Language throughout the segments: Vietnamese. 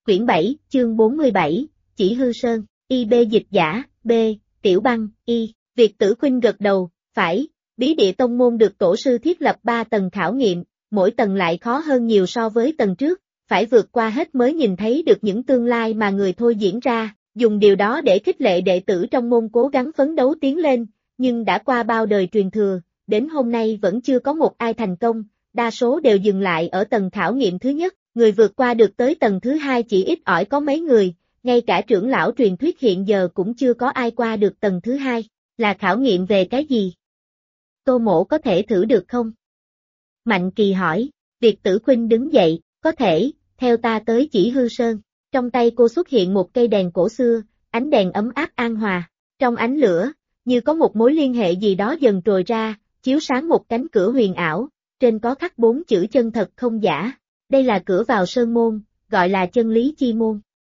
Quyển 7, chương 47, Chỉ Hư Sơn, IB dịch giả, B, Tiểu Băng, Y, Việt Tử Khuynh gật đầu, phải, bí địa tông môn được tổ sư thiết lập 3 tầng khảo nghiệm, mỗi tầng lại khó hơn nhiều so với tầng trước, phải vượt qua hết mới nhìn thấy được những tương lai mà người thôi diễn ra, dùng điều đó để khích lệ đệ tử trong môn cố gắng phấn đấu tiến lên, nhưng đã qua bao đời truyền thừa, đến hôm nay vẫn chưa có một ai thành công, đa số đều dừng lại ở tầng khảo nghiệm thứ nhất, người vượt qua được tới tầng thứ hai chỉ ít ỏi có mấy người, ngay cả trưởng lão truyền thuyết hiện giờ cũng chưa có ai qua được tầng thứ hai, là khảo nghiệm về cái gì? Tô Mỗ có thể thử được không? Mạnh Kỳ hỏi, Việt Tử Khuynh đứng dậy, có thể, theo ta tới Chỉ Hư Sơn, trong tay cô xuất hiện một cây đèn cổ xưa, ánh đèn ấm áp an hòa, trong ánh lửa, như có một mối liên hệ gì đó dần trồi ra, chiếu sáng một cánh cửa huyền ảo, trên có khắc 4 chữ chân thật không giả, đây là cửa vào sơn môn, gọi là chân lý chi môn.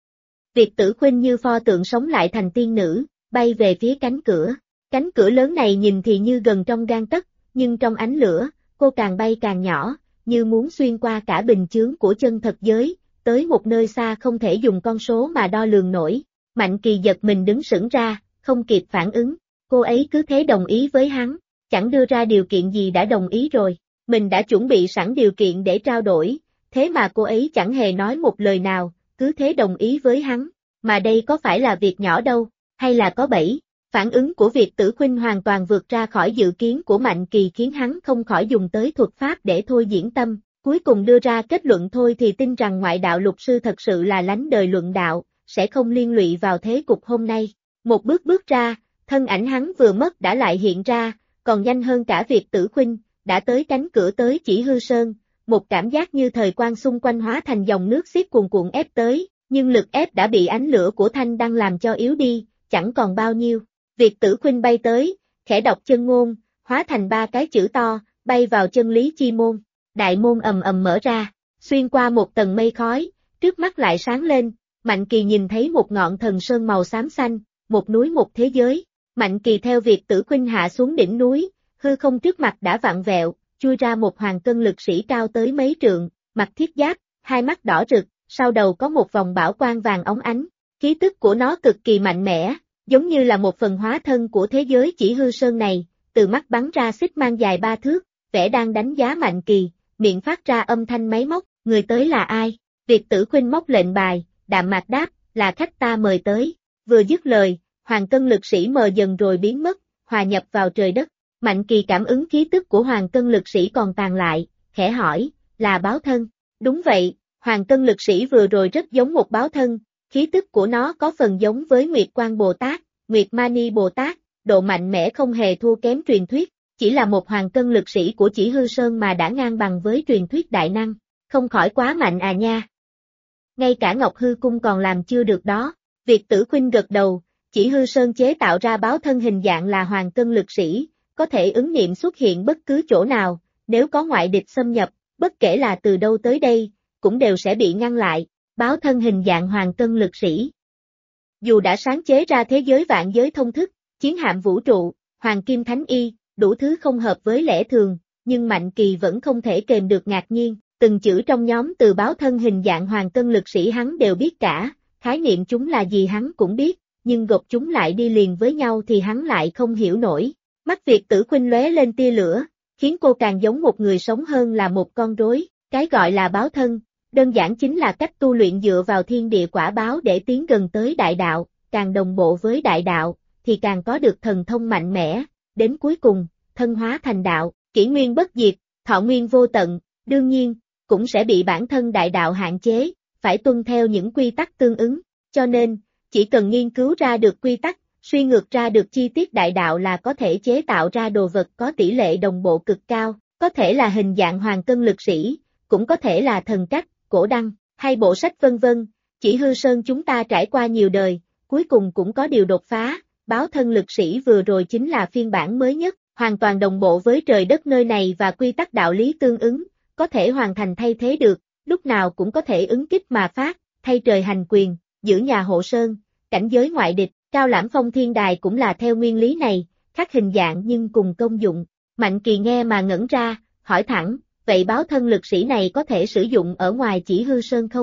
Việt Tử Khuynh như pho tượng sống lại thành tiên nữ, bay về phía cánh cửa lớn này nhìn thì như gần trong gang tấc, nhưng trong ánh lửa, cô càng bay càng nhỏ, như muốn xuyên qua cả bình chướng của chân thật giới, tới một nơi xa không thể dùng con số mà đo lường nổi. Mạnh Kỳ giật mình đứng sững ra, không kịp phản ứng, cô ấy cứ thế đồng ý với hắn, chẳng đưa ra điều kiện gì đã đồng ý rồi, mình đã chuẩn bị sẵn điều kiện để trao đổi, thế mà cô ấy chẳng hề nói một lời nào, cứ thế đồng ý với hắn, mà đây có phải là việc nhỏ đâu, hay là có bẫy. Phản ứng của Việt Tử Khuynh hoàn toàn vượt ra khỏi dự kiến của Mạnh Kỳ khiến hắn không khỏi dùng tới thuật pháp để thôi diễn tâm, cuối cùng đưa ra kết luận thôi thì tin rằng ngoại đạo lục sư thật sự là lánh đời luận đạo, sẽ không liên lụy vào thế cục hôm nay. Một bước ra, thân ảnh hắn vừa mất đã lại hiện ra, còn nhanh hơn cả Việt Tử Khuynh, đã tới cánh cửa tới Chỉ Hư Sơn, một cảm giác như thời quang xung quanh hóa thành dòng nước xiết cuồn cuộn ép tới, nhưng lực ép đã bị ánh lửa của thanh đang làm cho yếu đi, chẳng còn bao nhiêu. Việt Tử Khuynh bay tới, khẽ đọc chân ngôn, hóa thành 3 cái chữ to, bay vào chân lý chi môn. Đại môn ầm ầm mở ra, xuyên qua một tầng mây khói, trước mắt lại sáng lên, Mạnh Kỳ nhìn thấy một ngọn thần sơn màu xám xanh, một núi một thế giới. Mạnh Kỳ theo Việt Tử Khuynh hạ xuống đỉnh núi, hư không trước mặt đã vặn vẹo, chui ra một hoàng cân lực sĩ cao tới mấy trượng, mặc thiết giáp, hai mắt đỏ rực, sau đầu có một vòng bảo quang vàng óng ánh, khí tức của nó cực kỳ mạnh mẽ, giống như là một phần hóa thân của thế giới Chỉ Hư Sơn này, từ mắt bắn ra xích mang dài 3 thước, vẻ đang đánh giá Mạnh Kỳ, miệng phát ra âm thanh máy móc, người tới là ai? Việt Tử Khuynh móc lệnh bài, đạm mạc đáp, là khách ta mời tới, vừa dứt lời, hoàng cân lực sĩ mờ dần rồi biến mất, hòa nhập vào trời đất, Mạnh Kỳ cảm ứng khí tức của hoàng cân lực sĩ còn tàn lại, khẽ hỏi, là báo thân, đúng vậy, hoàng cân lực sĩ vừa rồi rất giống một báo thân, khí tức của nó có phần giống với Nguyệt Quang Bồ Tát, Nguyệt Mani Bồ Tát, độ mạnh mẽ không hề thua kém truyền thuyết, chỉ là một hoàng cân lực sĩ của Chỉ Hư Sơn mà đã ngang bằng với truyền thuyết đại năng, không khỏi quá mạnh à nha. Ngay cả Ngọc Hư Cung còn làm chưa được đó, Việt Tử Khuynh gật đầu, Chỉ Hư Sơn chế tạo ra báo thân hình dạng là hoàng cân lực sĩ, có thể ứng nghiệm xuất hiện bất cứ chỗ nào, nếu có ngoại địch xâm nhập, bất kể là từ đâu tới đây, cũng đều sẽ bị ngăn lại, báo thân hình dạng hoàng cân lực sĩ. Dù đã sáng chế ra thế giới vạn giới thông thức, chiến hạm vũ trụ, hoàng kim thánh y, đủ thứ không hợp với lẽ thường, nhưng Mạnh Kỳ vẫn không thể kềm được ngạc nhiên, từng chữ trong nhóm từ báo thân hình dạng hoàng cân lực sĩ hắn đều biết cả, khái niệm chúng là gì hắn cũng biết, nhưng gộp chúng lại đi liền với nhau thì hắn lại không hiểu nổi. Mắt Việt Tử Khuynh lóe lên tia lửa, khiến cô càng giống một người sống hơn là một con rối, cái gọi là báo thân, đơn giản chính là cách tu luyện dựa vào thiên địa quả báo để tiến gần tới đại đạo, càng đồng bộ với đại đạo, thì càng có được thần thông mạnh mẽ, đến cuối cùng, thân hóa thành đạo, kỷ nguyên bất diệt, thọ nguyên vô tận, đương nhiên, cũng sẽ bị bản thân đại đạo hạn chế, phải tuân theo những quy tắc tương ứng, cho nên, chỉ cần nghiên cứu ra được quy tắc, suy ngược ra được chi tiết đại đạo là có thể chế tạo ra đồ vật có tỷ lệ đồng bộ cực cao, có thể là hình dạng hoàng cân lực sĩ, cũng có thể là thần cách, cổ đăng, hay bộ sách vân vân. Chỉ Hư Sơn chúng ta trải qua nhiều đời, cuối cùng cũng có điều đột phá, báo thân lực sĩ vừa rồi chính là phiên bản mới nhất, hoàn toàn đồng bộ với trời đất nơi này và quy tắc đạo lý tương ứng, có thể hoàn thành thay thế được, lúc nào cũng có thể ứng kích mà phát, thay trời hành quyền, giữ nhà hộ sơn, cảnh giới ngoại địch, Cao Lãm Phong Thiên Đài cũng là theo nguyên lý này, khác hình dạng nhưng cùng công dụng. Mạnh Kỳ nghe mà ngẩn ra, hỏi thẳng, vậy báo thân lực sĩ này có thể sử dụng ở ngoài Chỉ Hư Sơn không?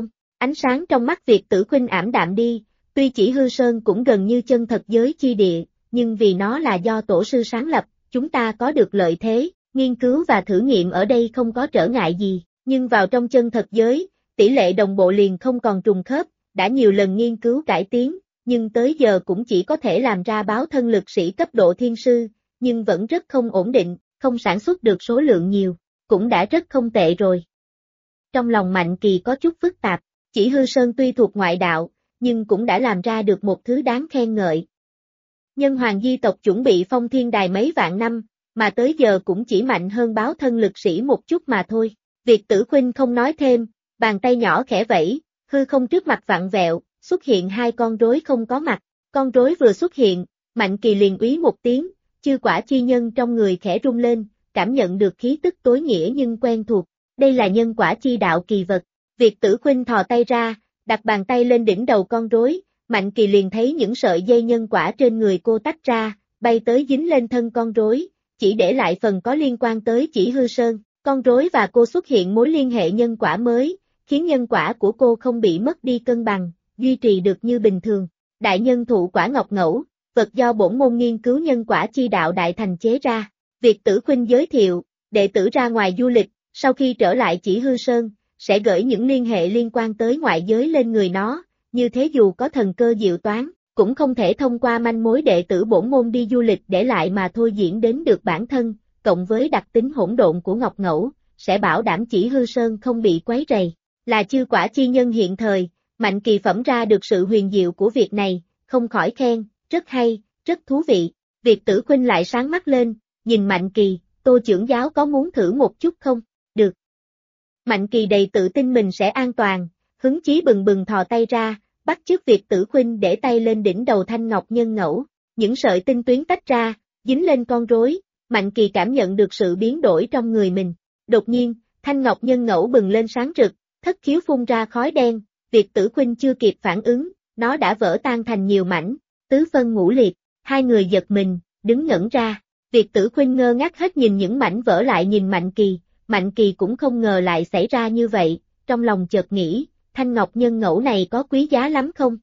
Ánh sáng trong mắt Việt Tử Khuynh ảm đạm đi, tuy chỉ hư sơn cũng gần như chân thật giới chi địa, nhưng vì nó là do tổ sư sáng lập, chúng ta có được lợi thế, nghiên cứu và thử nghiệm ở đây không có trở ngại gì, nhưng vào trong chân thật giới, tỷ lệ đồng bộ liền không còn trùng khớp, đã nhiều lần nghiên cứu cải tiến, nhưng tới giờ cũng chỉ có thể làm ra báo thân lực sĩ cấp độ thiên sư, nhưng vẫn rất không ổn định, không sản xuất được số lượng nhiều, cũng đã rất không tệ rồi. Trong lòng Mạnh Kỳ có chút phức tạp, chỉ hư sơn tuy thuộc ngoại đạo, nhưng cũng đã làm ra được một thứ đáng khen ngợi. Nhân hoàng di tộc chuẩn bị phong thiên đài mấy vạn năm, mà tới giờ cũng chỉ mạnh hơn báo thân lực sĩ một chút mà thôi. Việt Tử Khuynh không nói thêm, bàn tay nhỏ khẽ vẫy, hư không trước mặt vặn vẹo, xuất hiện hai con rối không có mặt. Con rối vừa xuất hiện, Mạnh Kỳ liền úy một tiếng, chư quả chi nhân trong người khẽ rung lên, cảm nhận được khí tức tối nghĩa nhưng quen thuộc. Đây là nhân quả chi đạo kỳ vật. Việt Tử Khuynh thò tay ra, đặt bàn tay lên đỉnh đầu con rối, Mạnh Kỳ liền thấy những sợi dây nhân quả trên người cô tách ra, bay tới dính lên thân con rối, chỉ để lại phần có liên quan tới chỉ hư sơn. Con rối và cô xuất hiện mối liên hệ nhân quả mới, khiến nhân quả của cô không bị mất đi cân bằng, duy trì được như bình thường. Đại nhân thụ quả ngọc ngẫu, vật do bổn môn nghiên cứu nhân quả chi đạo đại thành chế ra. Việt Tử Khuynh giới thiệu, đệ tử ra ngoài du lịch, sau khi trở lại chỉ hư sơn, sẽ gửi những liên hệ liên quan tới ngoại giới lên người nó, như thế dù có thần cơ diệu toán, cũng không thể thông qua manh mối đệ tử bổn môn đi du lịch để lại mà thôi diễn đến được bản thân, cộng với đặc tính hỗn độn của Ngọc Ngẫu, sẽ bảo đảm chỉ hư sơn không bị quấy rầy. Là chư quả chi nhân hiện thời, Mạnh Kỳ phẩm ra được sự huyền diệu của việc này, không khỏi khen, rất hay, rất thú vị. Việt Tử Khuynh lại sáng mắt lên, nhìn Mạnh Kỳ, Tô trưởng giáo có muốn thử một chút không? Được. Mạnh Kỳ đầy tự tin mình sẽ an toàn, hứng chí bừng bừng thò tay ra, bắt chước Việt Tử Khuynh để tay lên đỉnh đầu thanh ngọc nhân ngẫu, những sợi tinh tuyến tách ra, dính lên con rối, Mạnh Kỳ cảm nhận được sự biến đổi trong người mình. Đột nhiên, thanh ngọc nhân ngẫu bừng lên sáng rực, thất khiếu phun ra khói đen, Việt Tử Khuynh chưa kịp phản ứng, nó đã vỡ tan thành nhiều mảnh, tứ phân ngũ liệt, hai người giật mình, đứng ngẩn ra. Việt Tử Khuynh ngơ ngác hết nhìn những mảnh vỡ lại nhìn Mạnh Kỳ cũng không ngờ lại xảy ra như vậy, trong lòng chợt nghĩ, thanh ngọc nhân ngẫu này có quý giá lắm không?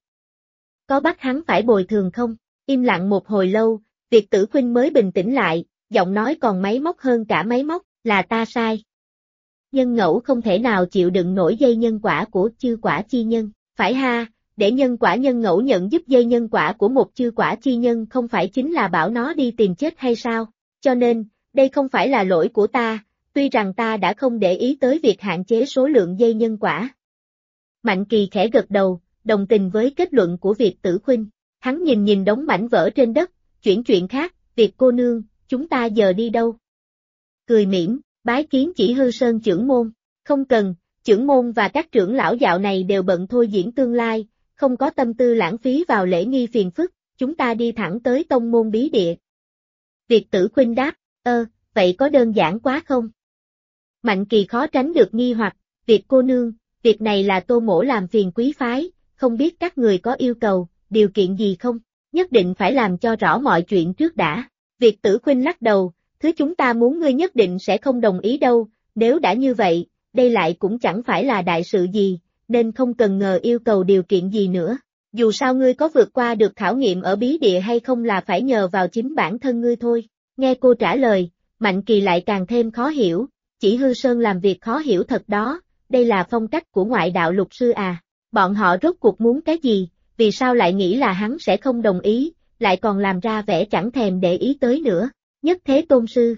Có bắt hắn phải bồi thường không? Im lặng một hồi lâu, Việt Tử Khuynh mới bình tĩnh lại, giọng nói còn máy móc hơn cả máy móc, là ta sai. Nhân ngẫu không thể nào chịu đựng nổi dây nhân quả của chư quả chi nhân, phải ha, để nhân quả nhân ngẫu nhận giúp dây nhân quả của một chư quả chi nhân không phải chính là bảo nó đi tìm chết hay sao? Cho nên, đây không phải là lỗi của ta, tuy rằng ta đã không để ý tới việc hạn chế số lượng dây nhân quả. Mạnh Kỳ khẽ gật đầu, đồng tình với kết luận của Việt Tử Khuynh. Hắn nhìn đống mảnh vỡ trên đất, chuyển chuyện khác, Việt cô nương, chúng ta giờ đi đâu? Cười mỉm, bái kiến chỉ hư sơn trưởng môn. Không cần, trưởng môn và các trưởng lão dạo này đều bận thôi diễn tương lai, không có tâm tư lãng phí vào lễ nghi phiền phức, chúng ta đi thẳng tới tông môn bí địa. Việt Tử Khuynh đáp, vậy có đơn giản quá không? Mạnh Kỳ khó tránh được nghi hoặc, Việt cô nương, việc này là Tô mỗ làm phiền quý phái, không biết các người có yêu cầu, điều kiện gì không? Nhất định phải làm cho rõ mọi chuyện trước đã. Việt Tử Khuynh lắc đầu, thứ chúng ta muốn ngươi nhất định sẽ không đồng ý đâu, nếu đã như vậy, đây lại cũng chẳng phải là đại sự gì, nên không cần ngờ yêu cầu điều kiện gì nữa. Dù sao ngươi có vượt qua được khảo nghiệm ở bí địa hay không là phải nhờ vào chính bản thân ngươi thôi. Nghe cô trả lời, Mạnh Kỳ lại càng thêm khó hiểu, chỉ hư sơn làm việc khó hiểu thật đó, đây là phong cách của ngoại đạo lục sư à. Bọn họ rốt cuộc muốn cái gì, vì sao lại nghĩ là hắn sẽ không đồng ý, lại còn làm ra vẻ chẳng thèm để ý tới nữa. Nhất Thế Tôn Sư.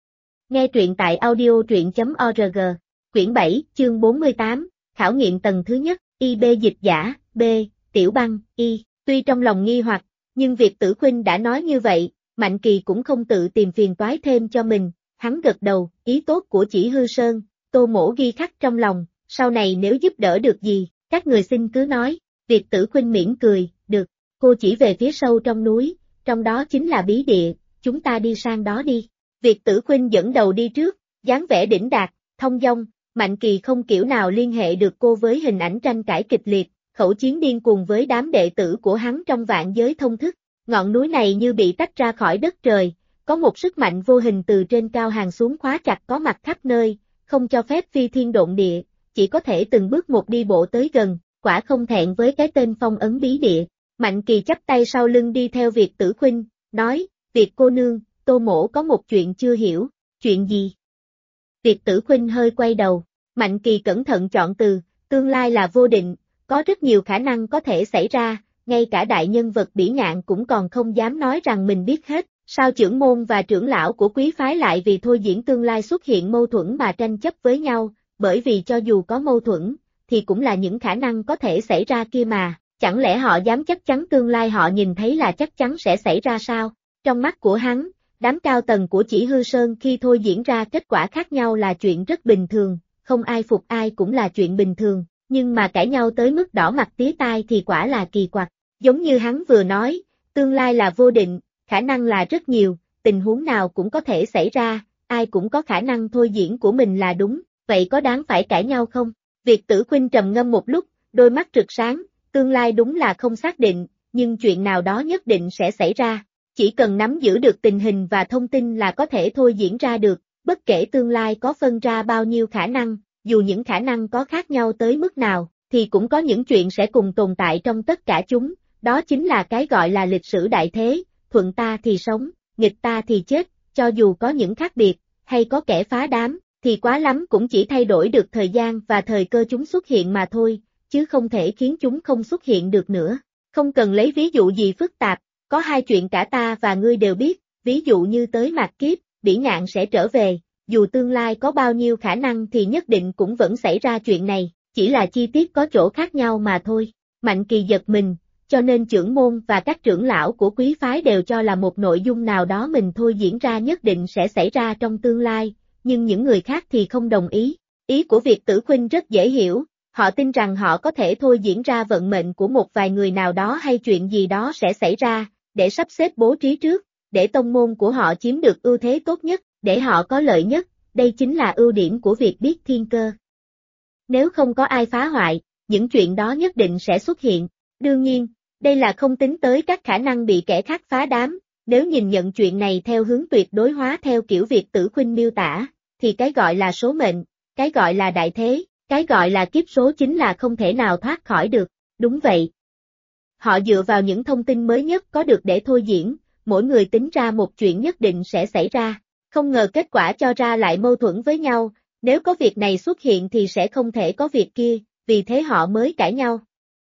Nghe truyện tại audio.org, quyển 7, chương 48, khảo nghiệm tầng thứ nhất, IB dịch giả, B, Tiểu Băng, Y. Tuy trong lòng nghi hoặc, nhưng Việt Tử Khuynh đã nói như vậy, Mạnh Kỳ cũng không tự tìm phiền toái thêm cho mình, hắn gật đầu, ý tốt của chỉ hư sơn, Tô mỗ ghi khắc trong lòng, sau này nếu giúp đỡ được gì, các người xin cứ nói. Việt Tử Khuynh mỉm cười, được, cô chỉ về phía sâu trong núi, trong đó chính là bí địa, chúng ta đi sang đó đi. Việt Tử Khuynh dẫn đầu đi trước, dáng vẻ đỉnh đạt, thông dong, Mạnh Kỳ không kiểu nào liên hệ được cô với hình ảnh tranh cãi kịch liệt, khẩu chiến điên cuồng với đám đệ tử của hắn trong vạn giới thông thức. Ngọn núi này như bị tách ra khỏi đất trời, có một sức mạnh vô hình từ trên cao hàng xuống khóa chặt có mặt khắp nơi, không cho phép phi thiên độn địa, chỉ có thể từng bước một đi bộ tới gần, quả không thẹn với cái tên phong ấn bí địa. Mạnh Kỳ chắp tay sau lưng đi theo Việt Tử Khuynh, nói, Việt cô nương, Tô mỗ có một chuyện chưa hiểu, chuyện gì? Việt Tử Khuynh hơi quay đầu, Mạnh Kỳ cẩn thận chọn từ, tương lai là vô định, có rất nhiều khả năng có thể xảy ra, ngay cả đại nhân vật Bỉ Ngạn cũng còn không dám nói rằng mình biết hết, sao trưởng môn và trưởng lão của quý phái lại vì thôi diễn tương lai xuất hiện mâu thuẫn mà tranh chấp với nhau, bởi vì cho dù có mâu thuẫn, thì cũng là những khả năng có thể xảy ra kia mà, chẳng lẽ họ dám chắc chắn tương lai họ nhìn thấy là chắc chắn sẽ xảy ra sao? Trong mắt của hắn, đám cao tầng của Chỉ Hư Sơn khi thôi diễn ra kết quả khác nhau là chuyện rất bình thường, không ai phục ai cũng là chuyện bình thường, nhưng mà cãi nhau tới mức đỏ mặt tía tai thì quả là kỳ quặc. Giống như hắn vừa nói, tương lai là vô định, khả năng là rất nhiều, tình huống nào cũng có thể xảy ra, ai cũng có khả năng thôi diễn của mình là đúng, vậy có đáng phải cãi nhau không? Việt Tử Khuynh trầm ngâm một lúc, đôi mắt rực sáng, tương lai đúng là không xác định, nhưng chuyện nào đó nhất định sẽ xảy ra, chỉ cần nắm giữ được tình hình và thông tin là có thể thôi diễn ra được, bất kể tương lai có phân ra bao nhiêu khả năng, dù những khả năng có khác nhau tới mức nào, thì cũng có những chuyện sẽ cùng tồn tại trong tất cả chúng, đó chính là cái gọi là lịch sử đại thế, thuận ta thì sống, nghịch ta thì chết, cho dù có những khác biệt, hay có kẻ phá đám, thì quá lắm cũng chỉ thay đổi được thời gian và thời cơ chúng xuất hiện mà thôi, chứ không thể khiến chúng không xuất hiện được nữa. Không cần lấy ví dụ gì phức tạp, có hai chuyện cả ta và ngươi đều biết, ví dụ như tới mạt kiếp, Bỉ Ngạn sẽ trở về, dù tương lai có bao nhiêu khả năng thì nhất định cũng vẫn xảy ra chuyện này, chỉ là chi tiết có chỗ khác nhau mà thôi. Mạnh Kỳ giật mình, cho nên trưởng môn và các trưởng lão của quý phái đều cho là một nội dung nào đó mình thôi diễn ra nhất định sẽ xảy ra trong tương lai, nhưng những người khác thì không đồng ý. Ý của Việt Tử Khuynh rất dễ hiểu, họ tin rằng họ có thể thôi diễn ra vận mệnh của một vài người nào đó hay chuyện gì đó sẽ xảy ra, để sắp xếp bố trí trước, để tông môn của họ chiếm được ưu thế tốt nhất, để họ có lợi nhất, đây chính là ưu điểm của việc biết thiên cơ. Nếu không có ai phá hoại, những chuyện đó nhất định sẽ xuất hiện. Đương nhiên, đây là không tính tới các khả năng bị kẻ khác phá đám, nếu nhìn nhận chuyện này theo hướng tuyệt đối hóa theo kiểu Việt Tử Khuynh miêu tả, thì cái gọi là số mệnh, cái gọi là đại thế, cái gọi là kiếp số chính là không thể nào thoát khỏi được, đúng vậy. Họ dựa vào những thông tin mới nhất có được để thôi diễn, mỗi người tính ra một chuyện nhất định sẽ xảy ra, không ngờ kết quả cho ra lại mâu thuẫn với nhau, nếu có việc này xuất hiện thì sẽ không thể có việc kia, vì thế họ mới cãi nhau.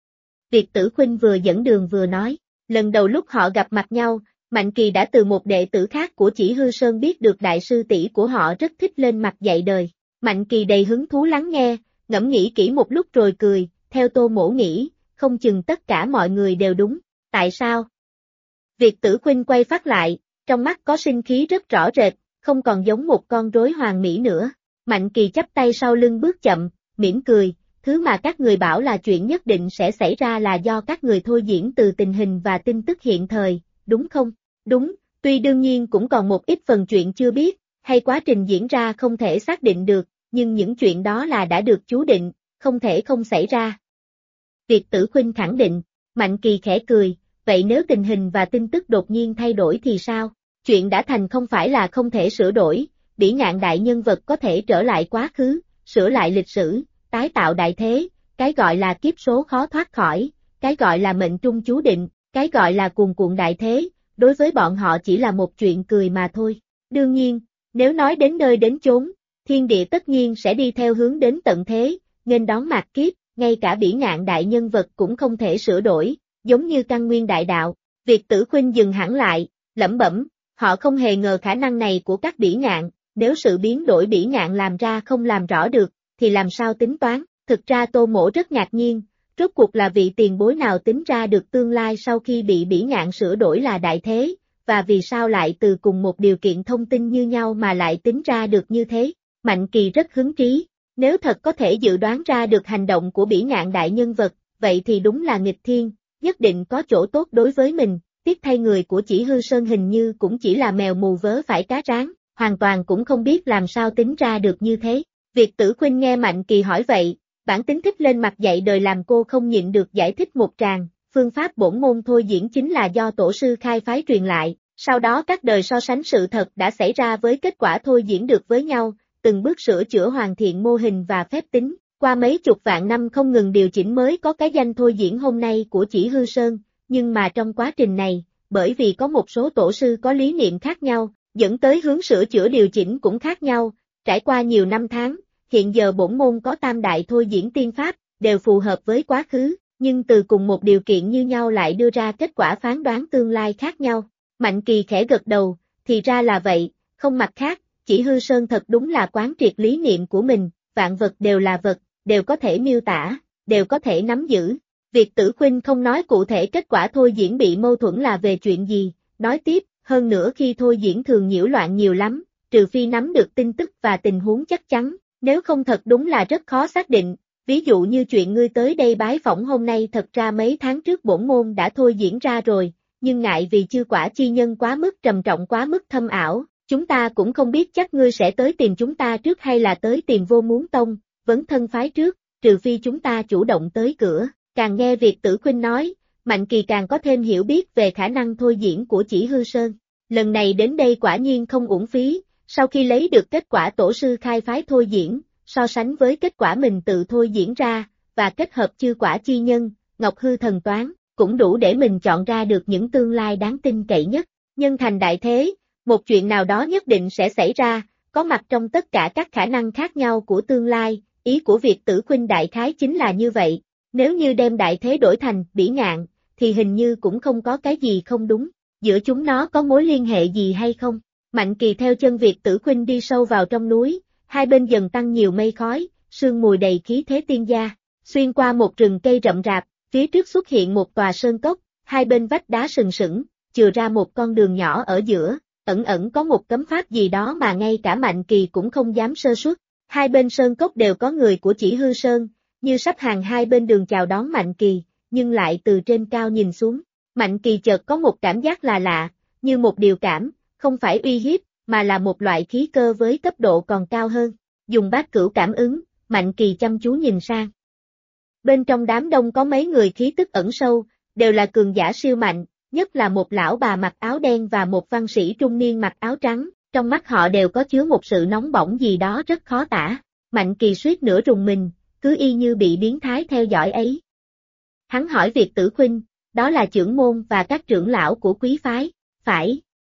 Việt Tử Khuynh vừa dẫn đường vừa nói, lần đầu lúc họ gặp mặt nhau, Mạnh Kỳ đã từ một đệ tử khác của Chỉ Hư Sơn biết được đại sư tỷ của họ rất thích lên mặt dạy đời. Mạnh Kỳ đầy hứng thú lắng nghe, ngẫm nghĩ kỹ một lúc rồi cười, theo Tô mỗ nghĩ, không chừng tất cả mọi người đều đúng, tại sao? Việt Tử Khuynh quay phát lại, trong mắt có sinh khí rất rõ rệt, không còn giống một con rối hoàn mỹ nữa. Mạnh Kỳ chắp tay sau lưng bước chậm, mỉm cười, thứ mà các người bảo là chuyện nhất định sẽ xảy ra là do các người thôi diễn từ tình hình và tin tức hiện thời, đúng không? Đúng, tuy đương nhiên cũng còn một ít phần chuyện chưa biết, hay quá trình diễn ra không thể xác định được, nhưng những chuyện đó là đã được chú định, không thể không xảy ra. Việt Tử Khuynh khẳng định, Mạnh Kỳ khẽ cười, vậy nếu tình hình và tin tức đột nhiên thay đổi thì sao? Chuyện đã thành không phải là không thể sửa đổi, Bỉ Ngạn đại nhân vật có thể trở lại quá khứ, sửa lại lịch sử, tái tạo đại thế, cái gọi là kiếp số khó thoát khỏi, cái gọi là mệnh trung chú định, cái gọi là cuồn cuộn đại thế, đối với bọn họ chỉ là một chuyện cười mà thôi. Đương nhiên, nếu nói đến nơi đến chốn, thiên địa tất nhiên sẽ đi theo hướng đến tận thế, nghênh đón mạt kiếp, ngay cả Bỉ Ngạn đại nhân vật cũng không thể sửa đổi, giống như căn nguyên đại đạo. Việt Tử Khuynh dừng hẳn lại, lẩm bẩm, họ không hề ngờ khả năng này của các Bỉ Ngạn, nếu sự biến đổi Bỉ Ngạn làm ra không làm rõ được, thì làm sao tính toán? Thực ra Tô mỗ rất ngạc nhiên, rốt cuộc là vị tiền bối nào tính ra được tương lai sau khi bị Bỉ Ngạn sửa đổi là đại thế, và vì sao lại từ cùng một điều kiện thông tin như nhau mà lại tính ra được như thế? Mạnh Kỳ rất hứng trí, nếu thật có thể dự đoán ra được hành động của Bỉ Ngạn đại nhân vật, vậy thì đúng là nghịch thiên, nhất định có chỗ tốt đối với mình, tiếc thay người của Chỉ Hư Sơn hình như cũng chỉ là mèo mù vớ phải cá rán, hoàn toàn cũng không biết làm sao tính ra được như thế. Việt Tử Khuynh nghe Mạnh Kỳ hỏi vậy, bản tính thích lên mặt dạy đời làm cô không nhịn được giải thích một tràng, phương pháp bổn môn thôi diễn chính là do tổ sư khai phái truyền lại, sau đó các đời so sánh sự thật đã xảy ra với kết quả thôi diễn được với nhau, từng bước sửa chữa hoàn thiện mô hình và phép tính, Qua mấy chục vạn năm không ngừng điều chỉnh mới có cái danh thôi diễn hôm nay của Chỉ Hư Sơn, nhưng mà trong quá trình này, bởi vì có một số tổ sư có lý niệm khác nhau, dẫn tới hướng sửa chữa điều chỉnh cũng khác nhau, trải qua nhiều năm tháng, hiện giờ bổn môn có tam đại thôi diễn tiên pháp, đều phù hợp với quá khứ, nhưng từ cùng một điều kiện như nhau lại đưa ra kết quả phán đoán tương lai khác nhau. Mạnh Kỳ khẽ gật đầu, thì ra là vậy, không mặt khác, Chỉ Hư Sơn thật đúng là quán triệt lý niệm của mình, vạn vật đều là vật, đều có thể miêu tả, đều có thể nắm giữ. Việc Tử Khuynh không nói cụ thể kết quả thôi diễn bị mâu thuẫn là về chuyện gì, nói tiếp, hơn nữa khi thôi diễn thường nhiễu loạn nhiều lắm, trừ phi nắm được tin tức và tình huống chắc chắn, nếu không thật đúng là rất khó xác định. Ví dụ như chuyện ngươi tới đây bái phỏng hôm nay thật ra mấy tháng trước bổn môn đã thôi diễn ra rồi, nhưng ngại vì chư quả chi nhân quá mức trầm trọng quá mức thâm ảo, chúng ta cũng không biết chắc ngươi sẽ tới tìm chúng ta trước hay là tới tìm Vô Muốn Tông, vấn thân phái trước, trừ phi chúng ta chủ động tới cửa. Càng nghe việc Tử Khuynh nói, Mạnh Kỳ càng có thêm hiểu biết về khả năng thôi diễn của Chỉ Hư Sơn. Lần này đến đây quả nhiên không uổng phí, sau khi lấy được kết quả tổ sư khai phái thôi diễn, so sánh với kết quả mình tự thôi diễn ra, và kết hợp chư quả chi nhân, Ngọc Hư thần toán, cũng đủ để mình chọn ra được những tương lai đáng tin cậy nhất. Nhân thành đại thế, một chuyện nào đó nhất định sẽ xảy ra, có mặt trong tất cả các khả năng khác nhau của tương lai, ý của việc Tử Khuynh đại khái chính là như vậy. Nếu như đem đại thế đổi thành Bỉ Ngạn, thì hình như cũng không có cái gì không đúng, giữa chúng nó có mối liên hệ gì hay không? Mạnh Kỳ theo chân việc Tử Khuynh đi sâu vào trong núi, hai bên dần tăng nhiều mây khói, sương mùi đầy khí thế tiên gia, xuyên qua một rừng cây rậm rạp, phía trước xuất hiện một tòa sơn cốc, hai bên vách đá sừng sững, chừa ra một con đường nhỏ ở giữa, ẩn ẩn có một cấm pháp gì đó mà ngay cả Mạnh Kỳ cũng không dám sơ suất. Hai bên sơn cốc đều có người của Chỉ Hư Sơn, như sắp hàng hai bên đường chào đón Mạnh Kỳ, nhưng lại từ trên cao nhìn xuống. Mạnh Kỳ chợt có một cảm giác là lạ, như một điều cảm, không phải uy hiếp, mà là một loại khí cơ với cấp độ còn cao hơn. Dùng bát cửu cảm ứng, Mạnh Kỳ chăm chú nhìn sang. Bên trong đám đông có mấy người khí tức ẩn sâu, đều là cường giả siêu mạnh, nhất là một lão bà mặc áo đen và một văn sĩ trung niên mặc áo trắng, trong mắt họ đều có chứa một sự nóng bỏng gì đó rất khó tả. Mạnh Kỳ suýt nửa rùng mình, cứ y như bị biến thái theo dõi ấy. Hắn hỏi việc Tử Khuynh, đó là trưởng môn và các trưởng lão của quý phái, phải?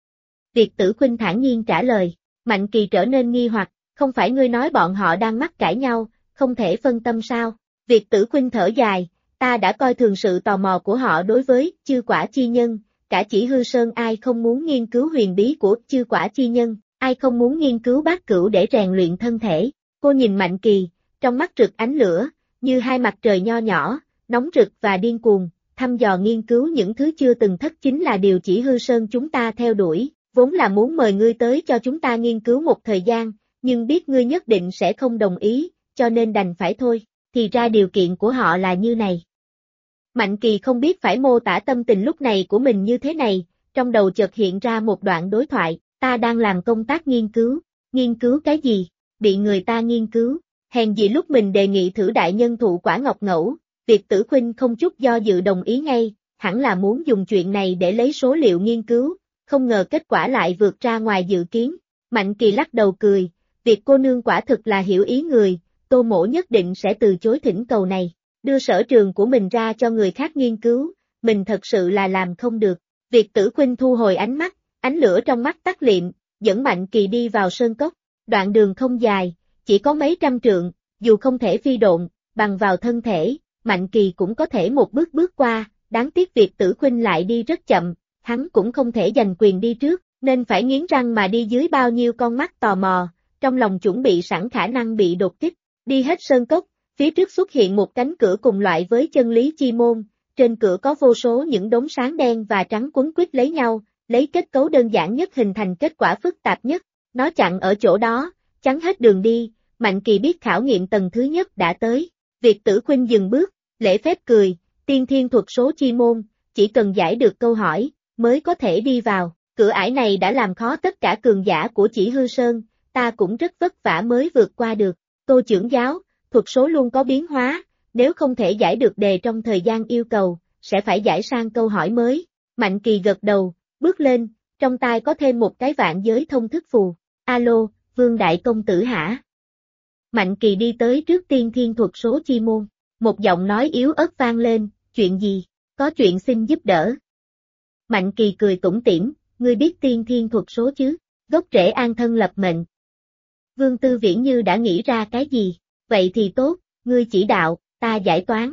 Việc Tử Khuynh thản nhiên trả lời, Mạnh Kỳ trở nên nghi hoặc, không phải ngươi nói bọn họ đang mắc cãi nhau, không thể phân tâm sao? Việc Tử Khuynh thở dài, ta đã coi thường sự tò mò của họ đối với chư quả chi nhân, cả Chỉ Hư Sơn ai không muốn nghiên cứu huyền bí của chư quả chi nhân, ai không muốn nghiên cứu bát cửu để rèn luyện thân thể. Cô nhìn Mạnh Kỳ, trong mắt rực ánh lửa, như hai mặt trời nho nhỏ, nóng rực và điên cuồng, thăm dò nghiên cứu những thứ chưa từng thất chính là điều Chỉ Hư Sơn chúng ta theo đuổi, vốn là muốn mời ngươi tới cho chúng ta nghiên cứu một thời gian, nhưng biết ngươi nhất định sẽ không đồng ý, cho nên đành phải thôi, thì ra điều kiện của họ là như này. Mạnh Kỳ không biết phải mô tả tâm tình lúc này của mình như thế này, trong đầu chợt hiện ra một đoạn đối thoại, ta đang làm công tác nghiên cứu cái gì, bị người ta nghiên cứu, hèn gì lúc mình đề nghị thử đại nhân thụ quả ngọc ngẫu, việc Tử Khuynh không chút do dự đồng ý ngay, hẳn là muốn dùng chuyện này để lấy số liệu nghiên cứu, không ngờ kết quả lại vượt ra ngoài dự kiến. Mạnh Kỳ lắc đầu cười, việc cô nương quả thực là hiểu ý người, Tô Mỗ nhất định sẽ từ chối thỉnh cầu này, đưa sở trường của mình ra cho người khác nghiên cứu, mình thật sự là làm không được. Việc Tử Khuynh thu hồi ánh mắt, ánh lửa trong mắt tắt liệm, dẫn Mạnh Kỳ đi vào sơn cốc, đoạn đường không dài, chỉ có mấy trăm trượng, dù không thể phi độn, bằng vào thân thể, Mạnh Kỳ cũng có thể một bước bước qua, đáng tiếc việc Tử Khuynh lại đi rất chậm, hắn cũng không thể giành quyền đi trước, nên phải nghiến răng mà đi dưới bao nhiêu con mắt tò mò, trong lòng chuẩn bị sẵn khả năng bị đột kích. Đi hết sơn cốc, phía trước xuất hiện một cánh cửa cùng loại với chân lý chi môn, trên cửa có vô số những đốm sáng đen và trắng quấn quýt lấy nhau, lấy kết cấu đơn giản nhất hình thành kết quả phức tạp nhất, nó chặn ở chỗ đó, chắn hết đường đi. Mạnh Kỳ biết khảo nghiệm tầng thứ nhất đã tới, việc Tử Khuynh dừng bước, lễ phép cười, tiên thiên thuật số chi môn, chỉ cần giải được câu hỏi, mới có thể đi vào, cửa ải này đã làm khó tất cả cường giả của Chỉ Hư Sơn, ta cũng rất vất vả mới vượt qua được. Tô trưởng giáo, thuật số luôn có biến hóa, nếu không thể giải được đề trong thời gian yêu cầu, sẽ phải giải sang câu hỏi mới. Mạnh Kỳ gật đầu, bước lên, trong tay có thêm một cái vạn giới thông thức phù. Alo, Vương Đại Công Tử hả? Mạnh Kỳ đi tới trước tiên thiên thuật số chi môn. Một giọng nói yếu ớt vang lên, chuyện gì? Có chuyện xin giúp đỡ. Mạnh Kỳ cười tủm tỉm, ngươi biết tiên thiên thuật số chứ? Gốc rễ an thân lập mệnh. Vương Tư Viễn như đã nghĩ ra cái gì? Vậy thì tốt, ngươi chỉ đạo, ta giải toán.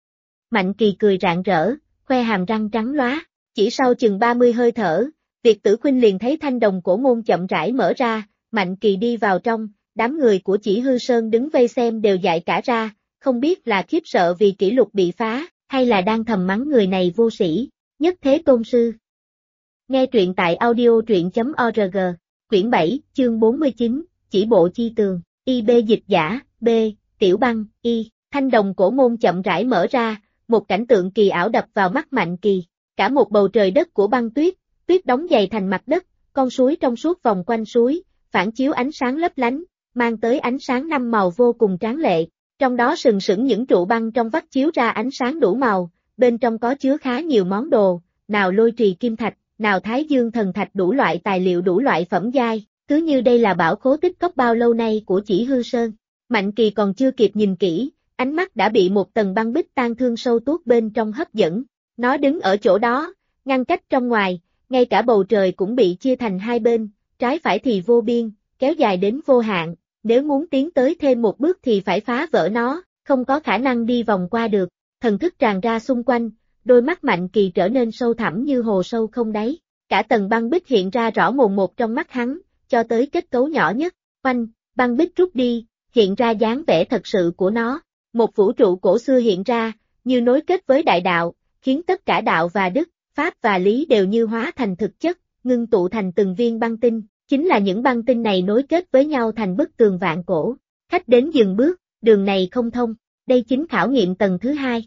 Mạnh Kỳ cười rạng rỡ, khoe hàm răng trắng lóa. Chỉ sau chừng 30 hơi thở, Việt Tử Khuynh liền thấy thanh đồng cổ môn chậm rãi mở ra, Mạnh Kỳ đi vào trong, đám người của Chỉ Hư Sơn đứng vây xem đều dại cả ra, không biết là khiếp sợ vì kỷ lục bị phá, hay là đang thầm mắng người này vô sĩ, nhất thế tôn sư. Nghe truyện tại audio truyện.org, quyển 7, chương 49, chỉ bộ chi tường, IB dịch giả, B, tiểu băng, Y, thanh đồng cổ môn chậm rãi mở ra, một cảnh tượng kỳ ảo đập vào mắt Mạnh Kỳ, cả một bầu trời đất của băng tuyết, tuyết đóng dày thành mặt đất, con suối trong suốt vòng quanh suối, phản chiếu ánh sáng lấp lánh, mang tới ánh sáng năm màu vô cùng tráng lệ, trong đó sừng sững những trụ băng trong vắt chiếu ra ánh sáng đủ màu, bên trong có chứa khá nhiều món đồ, nào lôi trì kim thạch, nào thái dương thần thạch đủ loại tài liệu đủ loại phẩm giai, cứ như đây là bảo khố tích cóp bao lâu nay của Chỉ Hư Sơn. Mạnh Kỳ còn chưa kịp nhìn kỹ, ánh mắt đã bị một tầng băng bích tan thương sâu tuốt bên trong hấp dẫn, nó đứng ở chỗ đó, ngăn cách trong ngoài, ngay cả bầu trời cũng bị chia thành hai bên, trái phải thì vô biên, kéo dài đến vô hạn, nếu muốn tiến tới thêm một bước thì phải phá vỡ nó, không có khả năng đi vòng qua được, thần thức tràn ra xung quanh, đôi mắt Mạnh Kỳ trở nên sâu thẳm như hồ sâu không đáy, cả tầng băng bích hiện ra rõ mồn một trong mắt hắn, cho tới kết cấu nhỏ nhất, oanh, băng bích rút đi, hiện ra dáng vẻ thật sự của nó, một vũ trụ cổ xưa hiện ra, như nối kết với đại đạo, khiến tất cả đạo và đức, pháp và lý đều như hóa thành thực chất, ngưng tụ thành từng viên băng tinh, chính là những băng tinh này nối kết với nhau thành bức tường vạn cổ. Khách đến dừng bước, đường này không thông, đây chính khảo nghiệm tầng thứ hai.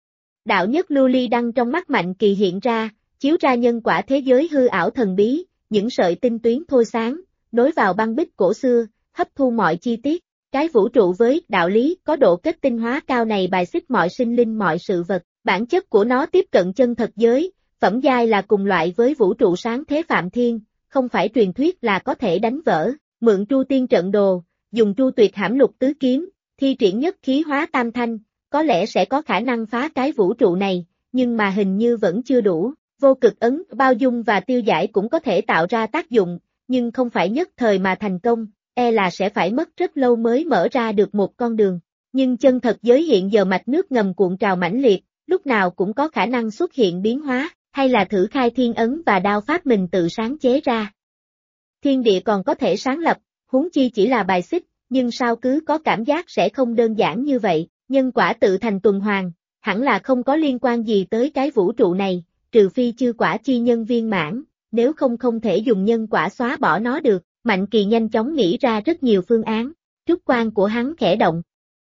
Đạo nhất lưu ly đăng trong mắt Mạnh Kỳ hiện ra, chiếu ra nhân quả thế giới hư ảo thần bí, những sợi tinh tuyến thôi sáng, nối vào băng bích cổ xưa, hấp thu mọi chi tiết. Cái vũ trụ với đạo lý có độ kết tinh hóa cao này bài xích mọi sinh linh mọi sự vật, bản chất của nó tiếp cận chân thật giới, phẩm giai là cùng loại với vũ trụ sáng thế Phạm Thiên, không phải truyền thuyết là có thể đánh vỡ, mượn Tru Tiên trận đồ, dùng Tru Tuyệt Hãm Lục Tứ Kiếm, thi triển nhất khí hóa tam thanh, có lẽ sẽ có khả năng phá cái vũ trụ này, nhưng mà hình như vẫn chưa đủ, vô cực ấn, bao dung và tiêu giải cũng có thể tạo ra tác dụng, nhưng không phải nhất thời mà thành công, là sẽ phải mất rất lâu mới mở ra được một con đường. Nhưng chân thật giới hiện giờ mạch nước ngầm cuộn trào mãnh liệt, lúc nào cũng có khả năng xuất hiện biến hóa, hay là thử khai thiên ấn và đao pháp mình tự sáng chế ra. Thiên địa còn có thể sáng lập, huống chi chỉ là bài xích, nhưng sao cứ có cảm giác sẽ không đơn giản như vậy, nhân quả tự thành tuần hoàn, hẳn là không có liên quan gì tới cái vũ trụ này, trừ phi chư quả chi nhân viên mãn, nếu không không thể dùng nhân quả xóa bỏ nó được. Mạnh Kỳ nhanh chóng nghĩ ra rất nhiều phương án, trúc quan của hắn khẽ động.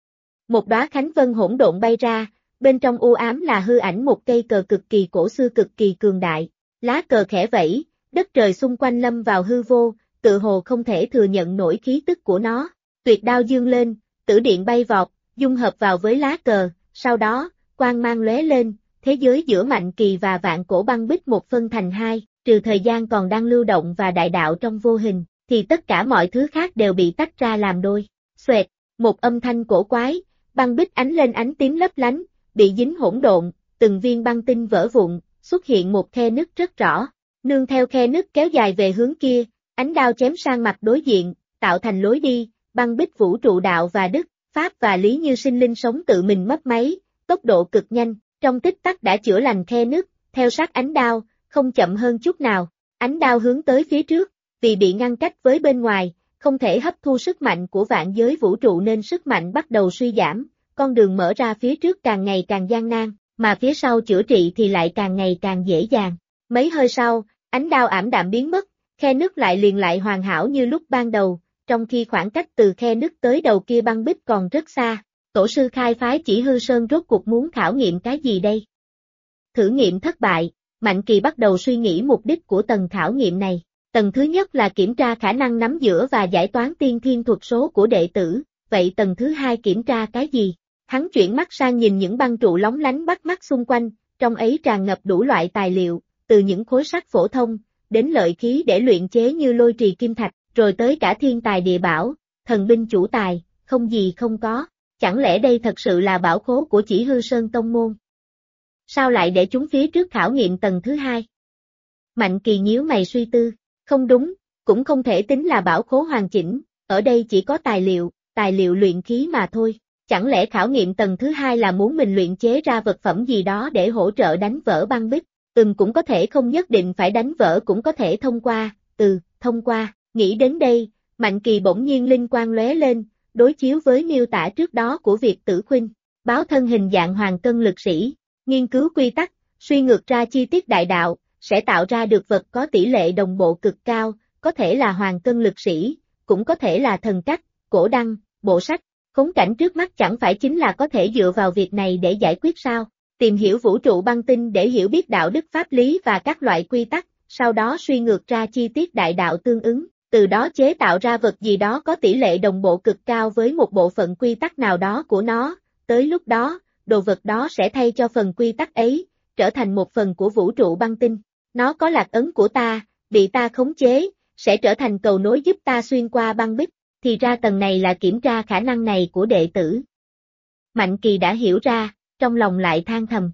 Một đóa khánh vân hỗn độn bay ra, bên trong u ám là hư ảnh một cây cờ cực kỳ cổ xưa cực kỳ cường đại, lá cờ khẽ vẫy, đất trời xung quanh lâm vào hư vô, tự hồ không thể thừa nhận nổi khí tức của nó, tuyệt đao dương lên, tử điện bay vọt, dung hợp vào với lá cờ, sau đó, quang mang lóe lên, thế giới giữa Mạnh Kỳ và vạn cổ băng bích một phân thành hai, trừ thời gian còn đang lưu động và đại đạo trong vô hình. Thì tất cả mọi thứ khác đều bị tách ra làm đôi. Xoẹt, một âm thanh cổ quái, băng bích ánh lên ánh tím lấp lánh, bị dính hỗn độn, từng viên băng tinh vỡ vụn, xuất hiện một khe nứt rất rõ. Nương theo khe nứt kéo dài về hướng kia, ánh đao chém sang mặt đối diện, tạo thành lối đi, băng bích vũ trụ đạo và đức, pháp và lý như sinh linh sống tự mình mấp máy, tốc độ cực nhanh, trong tích tắc đã chữa lành khe nứt, theo sát ánh đao, không chậm hơn chút nào. Ánh đao hướng tới phía trước. Vì bị ngăn cách với bên ngoài, không thể hấp thu sức mạnh của vạn giới vũ trụ nên sức mạnh bắt đầu suy giảm, con đường mở ra phía trước càng ngày càng gian nan, mà phía sau chữa trị thì lại càng ngày càng dễ dàng. Mấy hơi sau, ánh đao ảm đạm biến mất, khe nứt lại hoàn hảo như lúc ban đầu, trong khi khoảng cách từ khe nứt tới đầu kia băng bích còn rất xa. Tổ sư khai phái Chỉ Hư Sơn rốt cuộc muốn khảo nghiệm cái gì đây? Thử nghiệm thất bại, Mạnh Kỳ bắt đầu suy nghĩ mục đích của tầng khảo nghiệm này. Tầng thứ nhất là kiểm tra khả năng nắm giữ và giải toán tiên thiên thuật số của đệ tử, vậy tầng thứ hai kiểm tra cái gì? Hắn chuyển mắt sang nhìn những băng trụ lóng lánh bắt mắt xung quanh, trong ấy tràn ngập đủ loại tài liệu, từ những khối sắt phổ thông, đến lợi khí để luyện chế như lôi trì kim thạch, rồi tới cả thiên tài địa bảo, thần binh chủ tài, không gì không có. Chẳng lẽ đây thật sự là bảo khố của Chỉ Hư Sơn Tông Môn? Sao lại để chúng phía trước khảo nghiệm tầng thứ hai? Mạnh Kỳ nhíu mày suy tư, không đúng, cũng không thể tính là bảo khố hoàn chỉnh, ở đây chỉ có tài liệu luyện khí mà thôi. Chẳng lẽ khảo nghiệm tầng thứ hai là muốn mình luyện chế ra vật phẩm gì đó để hỗ trợ đánh vỡ băng bích? Cũng có thể không nhất định phải đánh vỡ, cũng có thể thông qua, thông qua. Nghĩ đến đây, Mạnh Kỳ bỗng nhiên linh quang lóe lên, đối chiếu với miêu tả trước đó của Việt Tử Khuynh, báo thân hình dạng hoàng cân lực sĩ, nghiên cứu quy tắc, suy ngược ra chi tiết đại đạo, sẽ tạo ra được vật có tỷ lệ đồng bộ cực cao, có thể là hoàng cân lực sĩ, cũng có thể là thần cách, cổ đăng, bộ sách. Khốn cảnh trước mắt chẳng phải chính là có thể dựa vào việc này để giải quyết sao? Tìm hiểu vũ trụ băng tinh để hiểu biết đạo đức pháp lý và các loại quy tắc, sau đó suy ngược ra chi tiết đại đạo tương ứng, từ đó chế tạo ra vật gì đó có tỷ lệ đồng bộ cực cao với một bộ phận quy tắc nào đó của nó, tới lúc đó, đồ vật đó sẽ thay cho phần quy tắc ấy, trở thành một phần của vũ trụ băng tinh. Nó có lạc ấn của ta, bị ta khống chế, sẽ trở thành cầu nối giúp ta xuyên qua băng bích, thì ra tầng này là kiểm tra khả năng này của đệ tử. Mạnh Kỳ đã hiểu ra, trong lòng lại than thầm.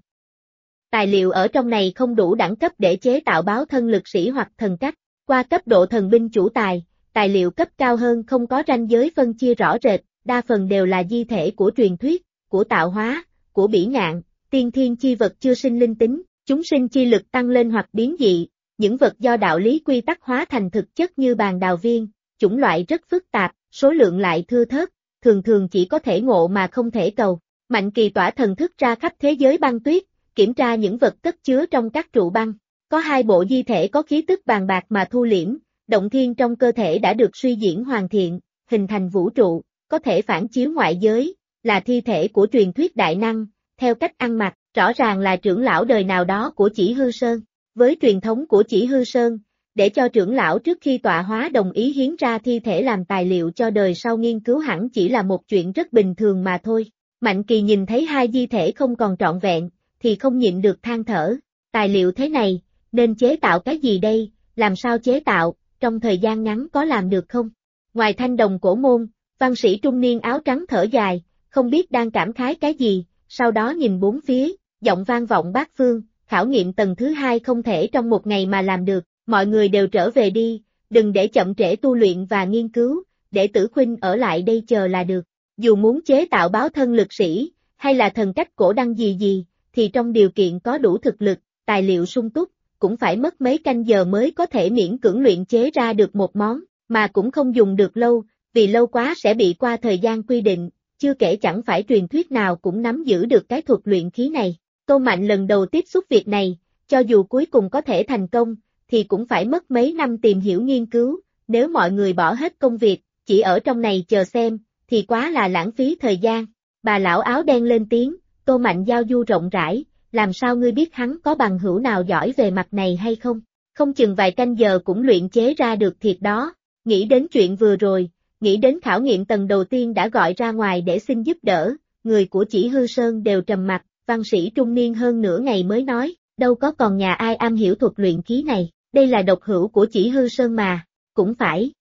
Tài liệu ở trong này không đủ đẳng cấp để chế tạo báo thân lực sĩ hoặc thần cách, qua cấp độ thần binh chủ tài liệu cấp cao hơn không có ranh giới phân chia rõ rệt, đa phần đều là di thể của truyền thuyết, của tạo hóa, của bỉ ngạn, tiên thiên chi vật chưa sinh linh tính, chúng sinh chi lực tăng lên hoặc biến dị, những vật do đạo lý quy tắc hóa thành thực chất như bàn đào viên, chủng loại rất phức tạp, số lượng lại thưa thớt, thường thường chỉ có thể ngộ mà không thể cầu. Mạnh Kỳ tỏa thần thức ra khắp thế giới băng tuyết, kiểm tra những vật cất chứa trong các trụ băng. Có 2 bộ di thể có khí tức bàn bạc mà thu liễm, động thiên trong cơ thể đã được suy diễn hoàn thiện, hình thành vũ trụ, có thể phản chiếu ngoại giới, là thi thể của truyền thuyết đại năng, theo cách ăn mặc, rõ ràng là trưởng lão đời nào đó của Chỉ Hư Sơn. Với truyền thống của Chỉ Hư Sơn, để cho trưởng lão trước khi tọa hóa đồng ý hiến ra thi thể làm tài liệu cho đời sau nghiên cứu hẳn chỉ là một chuyện rất bình thường mà thôi. Mạnh Kỳ nhìn thấy 2 di thể không còn trọn vẹn, thì không nhịn được than thở, tài liệu thế này, nên chế tạo cái gì đây, làm sao chế tạo, trong thời gian ngắn có làm được không? Ngoài Thanh Đồng Cổ Môn, văn sĩ trung niên áo trắng thở dài, không biết đang cảm khái cái gì, sau đó nhìn bốn phía, giọng vang vọng bát phương, khảo nghiệm tầng thứ 2 không thể trong một ngày mà làm được, mọi người đều trở về đi, đừng để chậm trễ tu luyện và nghiên cứu, để Tử Khuynh ở lại đây chờ là được. Dù muốn chế tạo báo thân lực sĩ, hay là thần cách cổ đăng gì, thì trong điều kiện có đủ thực lực, tài liệu sung túc, cũng phải mất mấy canh giờ mới có thể miễn cưỡng luyện chế ra được một món, mà cũng không dùng được lâu, vì lâu quá sẽ bị qua thời gian quy định, chưa kể chẳng phải truyền thuyết nào cũng nắm giữ được cái thuật luyện khí này. Tô Mạnh lần đầu tiếp xúc việc này, cho dù cuối cùng có thể thành công, thì cũng phải mất mấy năm tìm hiểu nghiên cứu, nếu mọi người bỏ hết công việc, chỉ ở trong này chờ xem, thì quá là lãng phí thời gian. Bà lão áo đen lên tiếng, Tô Mạnh giao du rộng rãi, làm sao ngươi biết hắn có bằng hữu nào giỏi về mặt này hay không? Không chừng vài canh giờ cũng luyện chế ra được thiệt đó. Nghĩ đến chuyện vừa rồi, nghĩ đến khảo nghiệm tầng đầu tiên đã gọi ra ngoài để xin giúp đỡ, người của Chỉ Hư Sơn đều trầm mặt, văn sĩ trung niên hơn nửa ngày mới nói, đâu có còn nhà ai am hiểu thuật luyện khí này, đây là độc hữu của Chỉ Hư Sơn mà, cũng phải.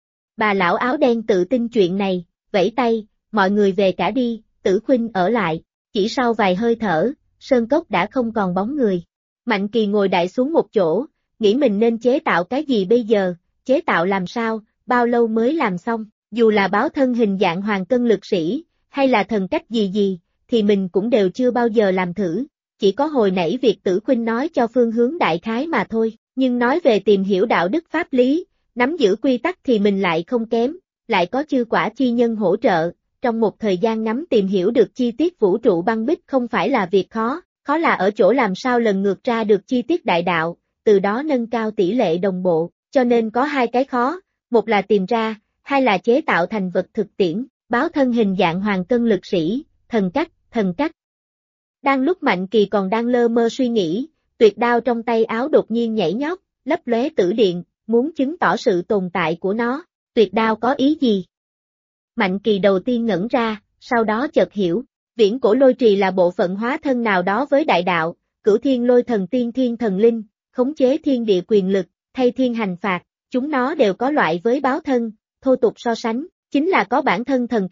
Bà lão áo đen tự tin chuyện này, vẫy tay, mọi người về cả đi, Tử Khuynh ở lại, chỉ sau vài hơi thở, sơn cốc đã không còn bóng người. Mạnh Kỳ ngồi đại xuống một chỗ, nghĩ mình nên chế tạo cái gì bây giờ, chế tạo làm sao, bao lâu mới làm xong, dù là báo thân hình dạng hoàng cân lực sĩ, hay là thần cách gì, thì mình cũng đều chưa bao giờ làm thử, chỉ có hồi nãy việc Tử Khuynh nói cho phương hướng đại khái mà thôi, nhưng nói về tìm hiểu đạo đức pháp lý, nắm giữ quy tắc thì mình lại không kém, lại có chư quả chi nhân hỗ trợ, trong một thời gian ngắn tìm hiểu được chi tiết vũ trụ băng bích không phải là việc khó, khó là ở chỗ làm sao lần ngược ra được chi tiết đại đạo, từ đó nâng cao tỷ lệ đồng bộ, cho nên có 2 cái khó, một là tìm ra, 2 là chế tạo thành vật thực tiễn, báo thân hình dạng hoàng cân lực sĩ, thần cách. Đang lúc Mạnh Kỳ còn đang lơ mơ suy nghĩ, tuyệt đao trong tay áo đột nhiên nhảy nhót, lấp lóe tử điện, muốn chứng tỏ sự tồn tại của nó, tuyệt đao có ý gì? Mạnh Kỳ đầu tiên ngẩn ra, sau đó chợt hiểu, viễn cổ lôi trì là bộ phận hóa thân nào đó với đại đạo, cửu thiên lôi thần tiên thiên thần linh, khống chế thiên địa quyền lực, thay thiên hành phạt, chúng nó đều có loại với báo thân, thô tục so sánh, chính là có bản thân thần cách,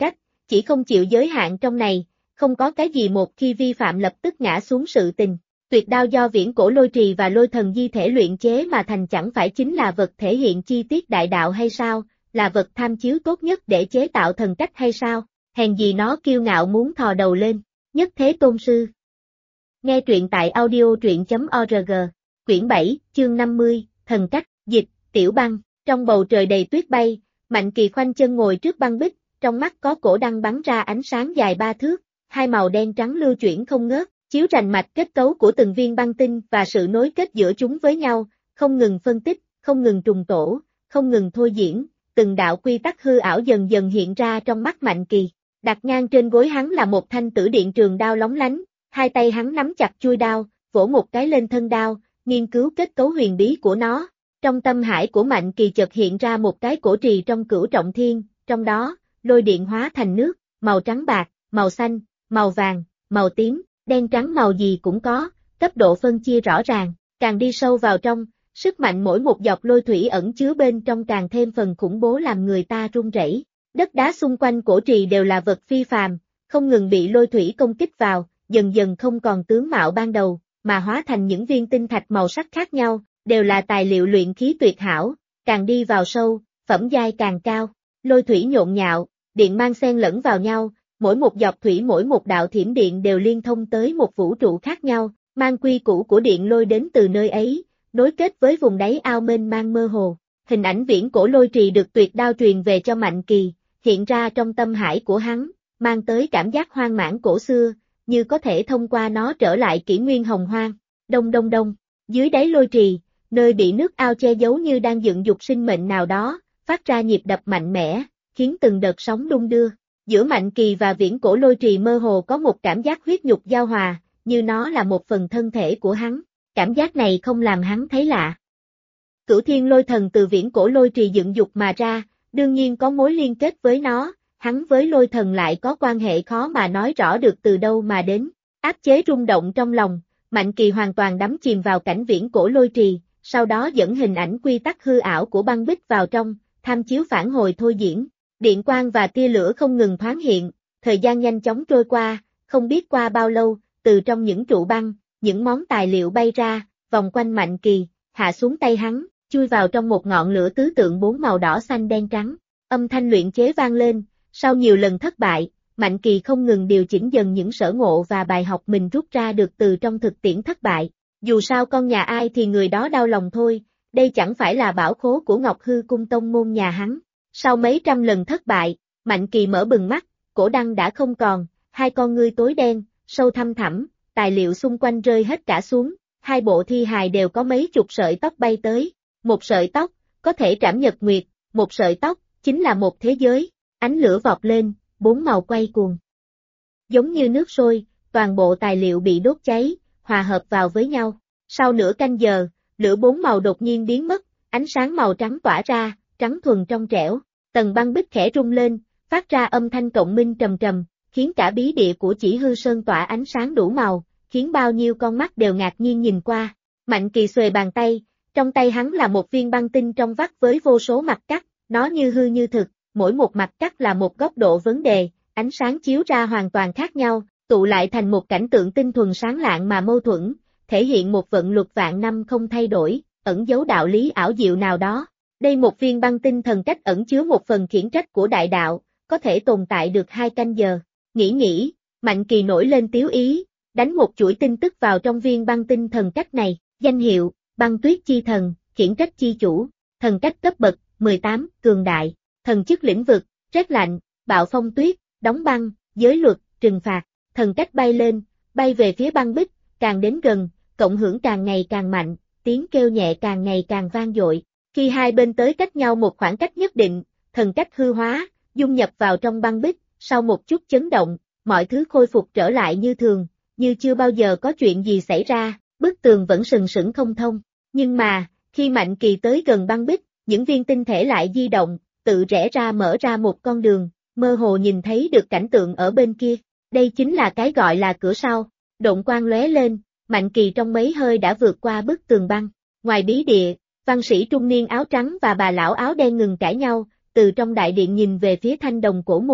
chỉ không chịu giới hạn trong này, không có cái gì một khi vi phạm lập tức ngã xuống sự tình. Tuyệt đao do viễn cổ lôi trì và lôi thần di thể luyện chế mà thành chẳng phải chính là vật thể hiện chi tiết đại đạo hay sao, là vật tham chiếu tốt nhất để chế tạo thần cách hay sao, hèn gì nó kiêu ngạo muốn thò đầu lên, nhất thế tôn sư. Nghe truyện tại audio.truyện.org, quyển 7, chương 50, thần cách, dịch, Tiểu Băng, trong bầu trời đầy tuyết bay, Mạnh Kỳ khoanh chân ngồi trước băng bích, trong mắt có cổ đăng bắn ra ánh sáng dài 3 thước, hai màu đen trắng lưu chuyển không ngớt, chiếu rành mạch kết cấu của từng viên băng tinh và sự nối kết giữa chúng với nhau, không ngừng phân tích, không ngừng trùng tổ, không ngừng thôi diễn, từng đạo quy tắc hư ảo dần dần hiện ra trong mắt Mạnh Kỳ. Đặt ngang trên gối hắn là một thanh tử điện trường đao lóng lánh, hai tay hắn nắm chặt chuôi đao, vỗ một cái lên thân đao, nghiên cứu kết cấu huyền bí của nó. Trong tâm hải của Mạnh Kỳ chợt hiện ra một cái cổ trì trong Cửu Trọng Thiên, trong đó, lôi điện hóa thành nước, màu trắng bạc, màu xanh, màu vàng, màu tím, đen trắng màu gì cũng có, cấp độ phân chia rõ ràng, càng đi sâu vào trong, sức mạnh mỗi một giọt lôi thủy ẩn chứa bên trong càng thêm phần khủng bố làm người ta run rẩy. Đất đá xung quanh cổ trì đều là vật phi phàm, không ngừng bị lôi thủy công kích vào, dần dần không còn tướng mạo ban đầu, mà hóa thành những viên tinh thạch màu sắc khác nhau, đều là tài liệu luyện khí tuyệt hảo, càng đi vào sâu, phẩm giai càng cao, lôi thủy nhộn nhạo, điện mang xen lẫn vào nhau, mỗi một giọt thủy mỗi một đạo thiểm điện đều liên thông tới một vũ trụ khác nhau, mang quy củ của điện lôi đến từ nơi ấy, nối kết với vùng đáy ao mênh mang mơ hồ. Hình ảnh viễn cổ lôi trì được tuyệt đao truyền về cho Mạnh Kỳ, hiện ra trong tâm hải của hắn, mang tới cảm giác hoang mãn cổ xưa, như có thể thông qua nó trở lại kỷ nguyên hồng hoang. Đông đông đông, dưới đáy lôi trì, nơi bị nước ao che giấu như đang dựng dục sinh mệnh nào đó, phát ra nhịp đập mạnh mẽ, khiến từng đợt sóng đung đưa. Giữa Mạnh Kỳ và viễn cổ lôi trì mơ hồ có một cảm giác huyết nhục giao hòa, như nó là một phần thân thể của hắn. Cảm giác này không làm hắn thấy lạ. Cửu Thiên Lôi Thần từ viễn cổ lôi trì dựng dục mà ra, đương nhiên có mối liên kết với nó, hắn với lôi thần lại có quan hệ khó mà nói rõ được từ đâu mà đến. Áp chế rung động trong lòng, Mạnh Kỳ hoàn toàn đắm chìm vào cảnh viễn cổ lôi trì, sau đó dẫn hình ảnh quy tắc hư ảo của băng bích vào trong, tham chiếu phản hồi thôi diễn. Điện quang và tia lửa không ngừng thoáng hiện, thời gian nhanh chóng trôi qua, không biết qua bao lâu, từ trong những trụ băng, những món tài liệu bay ra, vòng quanh Mạnh Kỳ, hạ xuống tay hắn, chui vào trong một ngọn lửa tứ tượng 4 màu đỏ xanh đen trắng. Âm thanh luyện chế vang lên, sau nhiều lần thất bại, Mạnh Kỳ không ngừng điều chỉnh dần những sở ngộ và bài học mình rút ra được từ trong thực tiễn thất bại. Dù sao con nhà ai thì người đó đau lòng thôi, đây chẳng phải là bảo khố của Ngọc Hư Cung tông môn nhà hắn. Sau mấy trăm lần thất bại, Mạnh Kỳ mở bừng mắt, cổ đăng đã không còn, hai con ngươi tối đen, sâu thăm thẳm, tài liệu xung quanh rơi hết cả xuống, hai bộ thi hài đều có mấy chục sợi tóc bay tới. Một sợi tóc, có thể trảm nhật nguyệt, một sợi tóc, chính là một thế giới, ánh lửa vọt lên, 4 màu quay cuồng. Giống như nước sôi, toàn bộ tài liệu bị đốt cháy, hòa hợp vào với nhau. Sau nửa canh giờ, lửa 4 màu đột nhiên biến mất, ánh sáng màu trắng tỏa ra, trắng thuần trong trẻo, tầng băng bích khẽ rung lên, phát ra âm thanh cộng minh trầm trầm, khiến cả bí địa của Chỉ Hư Sơn tỏa ánh sáng đủ màu, khiến bao nhiêu con mắt đều ngạc nhiên nhìn qua. Mạnh Kỳ xuề bàn tay, trong tay hắn là một viên băng tinh trong vắt với vô số mặt cắt, nó như hư như thực, mỗi một mặt cắt là một góc độ vấn đề, ánh sáng chiếu ra hoàn toàn khác nhau, tụ lại thành một cảnh tượng tinh thuần sáng lạng mà mâu thuẫn, thể hiện một vận luật vạn năm không thay đổi, ẩn giấu đạo lý ảo diệu nào đó. Đây một viên băng tinh thần cách ẩn chứa một phần khiển trách của đại đạo, có thể tồn tại được 2 canh giờ. Nghĩ, Mạnh Kỳ nổi lên tiếu ý, đánh một chuỗi tin tức vào trong viên băng tinh thần cách này, danh hiệu, băng tuyết chi thần, khiển trách chi chủ, thần cách cấp bậc, 18, cường đại, thần chức lĩnh vực, rét lạnh, bạo phong tuyết, đóng băng, giới luật, trừng phạt, thần cách bay lên, bay về phía băng bích, càng đến gần, cộng hưởng càng ngày càng mạnh, tiếng kêu nhẹ càng ngày càng vang dội. Khi hai bên tới cách nhau một khoảng cách nhất định, thần cách hư hóa, dung nhập vào trong băng bích, sau một chút chấn động, mọi thứ khôi phục trở lại như thường, như chưa bao giờ có chuyện gì xảy ra, bức tường vẫn sừng sững không thông. Nhưng mà, khi Mạnh Kỳ tới gần băng bích, những viên tinh thể lại di động, tự rẽ ra mở ra một con đường, mơ hồ nhìn thấy được cảnh tượng ở bên kia. Đây chính là cái gọi là cửa sau. Độn quang lóe lên, Mạnh Kỳ trong mấy hơi đã vượt qua bức tường băng. Ngoài bí địa, văn sĩ trung niên áo trắng và bà lão áo đen ngừng cãi nhau, từ trong đại điện nhìn về phía thanh đồng cổ môn,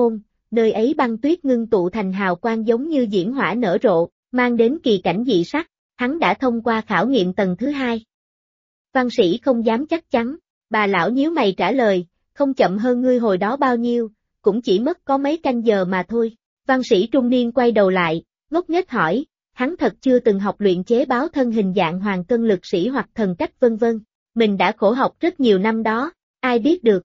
nơi ấy băng tuyết ngưng tụ thành hào quang giống như diễm hỏa nở rộ, mang đến kỳ cảnh dị sắc, hắn đã thông qua khảo nghiệm tầng thứ 2. Văn sĩ không dám chắc chắn, bà lão nhíu mày trả lời, không chậm hơn ngươi hồi đó bao nhiêu, cũng chỉ mất có mấy canh giờ mà thôi. Văn sĩ trung niên quay đầu lại, ngốc nghếch hỏi, hắn thật chưa từng học luyện chế báo thân hình dạng hoàng cân lực sĩ hoặc thần cách vân vân, mình đã khổ học rất nhiều năm đó, ai biết được.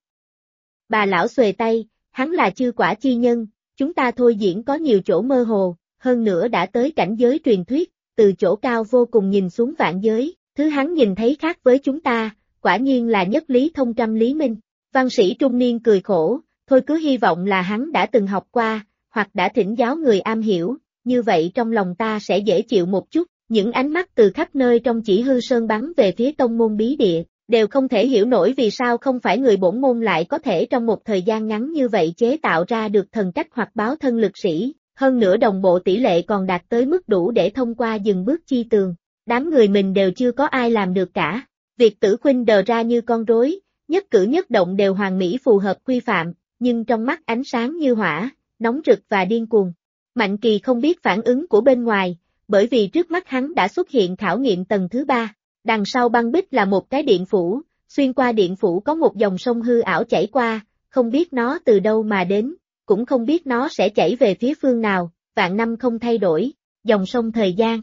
Bà lão xuề tay, hắn là chư quả chi nhân, chúng ta thôi diễn có nhiều chỗ mơ hồ, hơn nữa đã tới cảnh giới truyền thuyết, từ chỗ cao vô cùng nhìn xuống vạn giới, thứ hắn nhìn thấy khác với chúng ta, quả nhiên là nhất lý thông trăm lý minh. Văn sĩ trung niên cười khổ, thôi cứ hy vọng là hắn đã từng học qua, hoặc đã thỉnh giáo người am hiểu, như vậy trong lòng ta sẽ dễ chịu một chút. Những ánh mắt từ khắp nơi trong Chỉ Hư Sơn bắn về phía tông môn bí địa, đều không thể hiểu nổi vì sao không phải người bổn môn lại có thể trong một thời gian ngắn như vậy chế tạo ra được thần cách hoặc báo thân lực sĩ, hơn nữa đồng bộ tỷ lệ còn đạt tới mức đủ để thông qua dừng bước chi tường. Đám người mình đều chưa có ai làm được cả. Việc Tử Khuynh đờ ra như con rối, nhất cử nhất động đều hoàn mỹ phù hợp quy phạm, nhưng trong mắt ánh sáng như hỏa, nóng rực và điên cuồng. Mạnh Kỳ không biết phản ứng của bên ngoài, bởi vì trước mắt hắn đã xuất hiện khảo nghiệm tầng thứ 3. Đằng sau băng bích là một cái điện phủ, xuyên qua điện phủ có một dòng sông hư ảo chảy qua, không biết nó từ đâu mà đến, cũng không biết nó sẽ chảy về phía phương nào, vạn năm không thay đổi, dòng sông thời gian.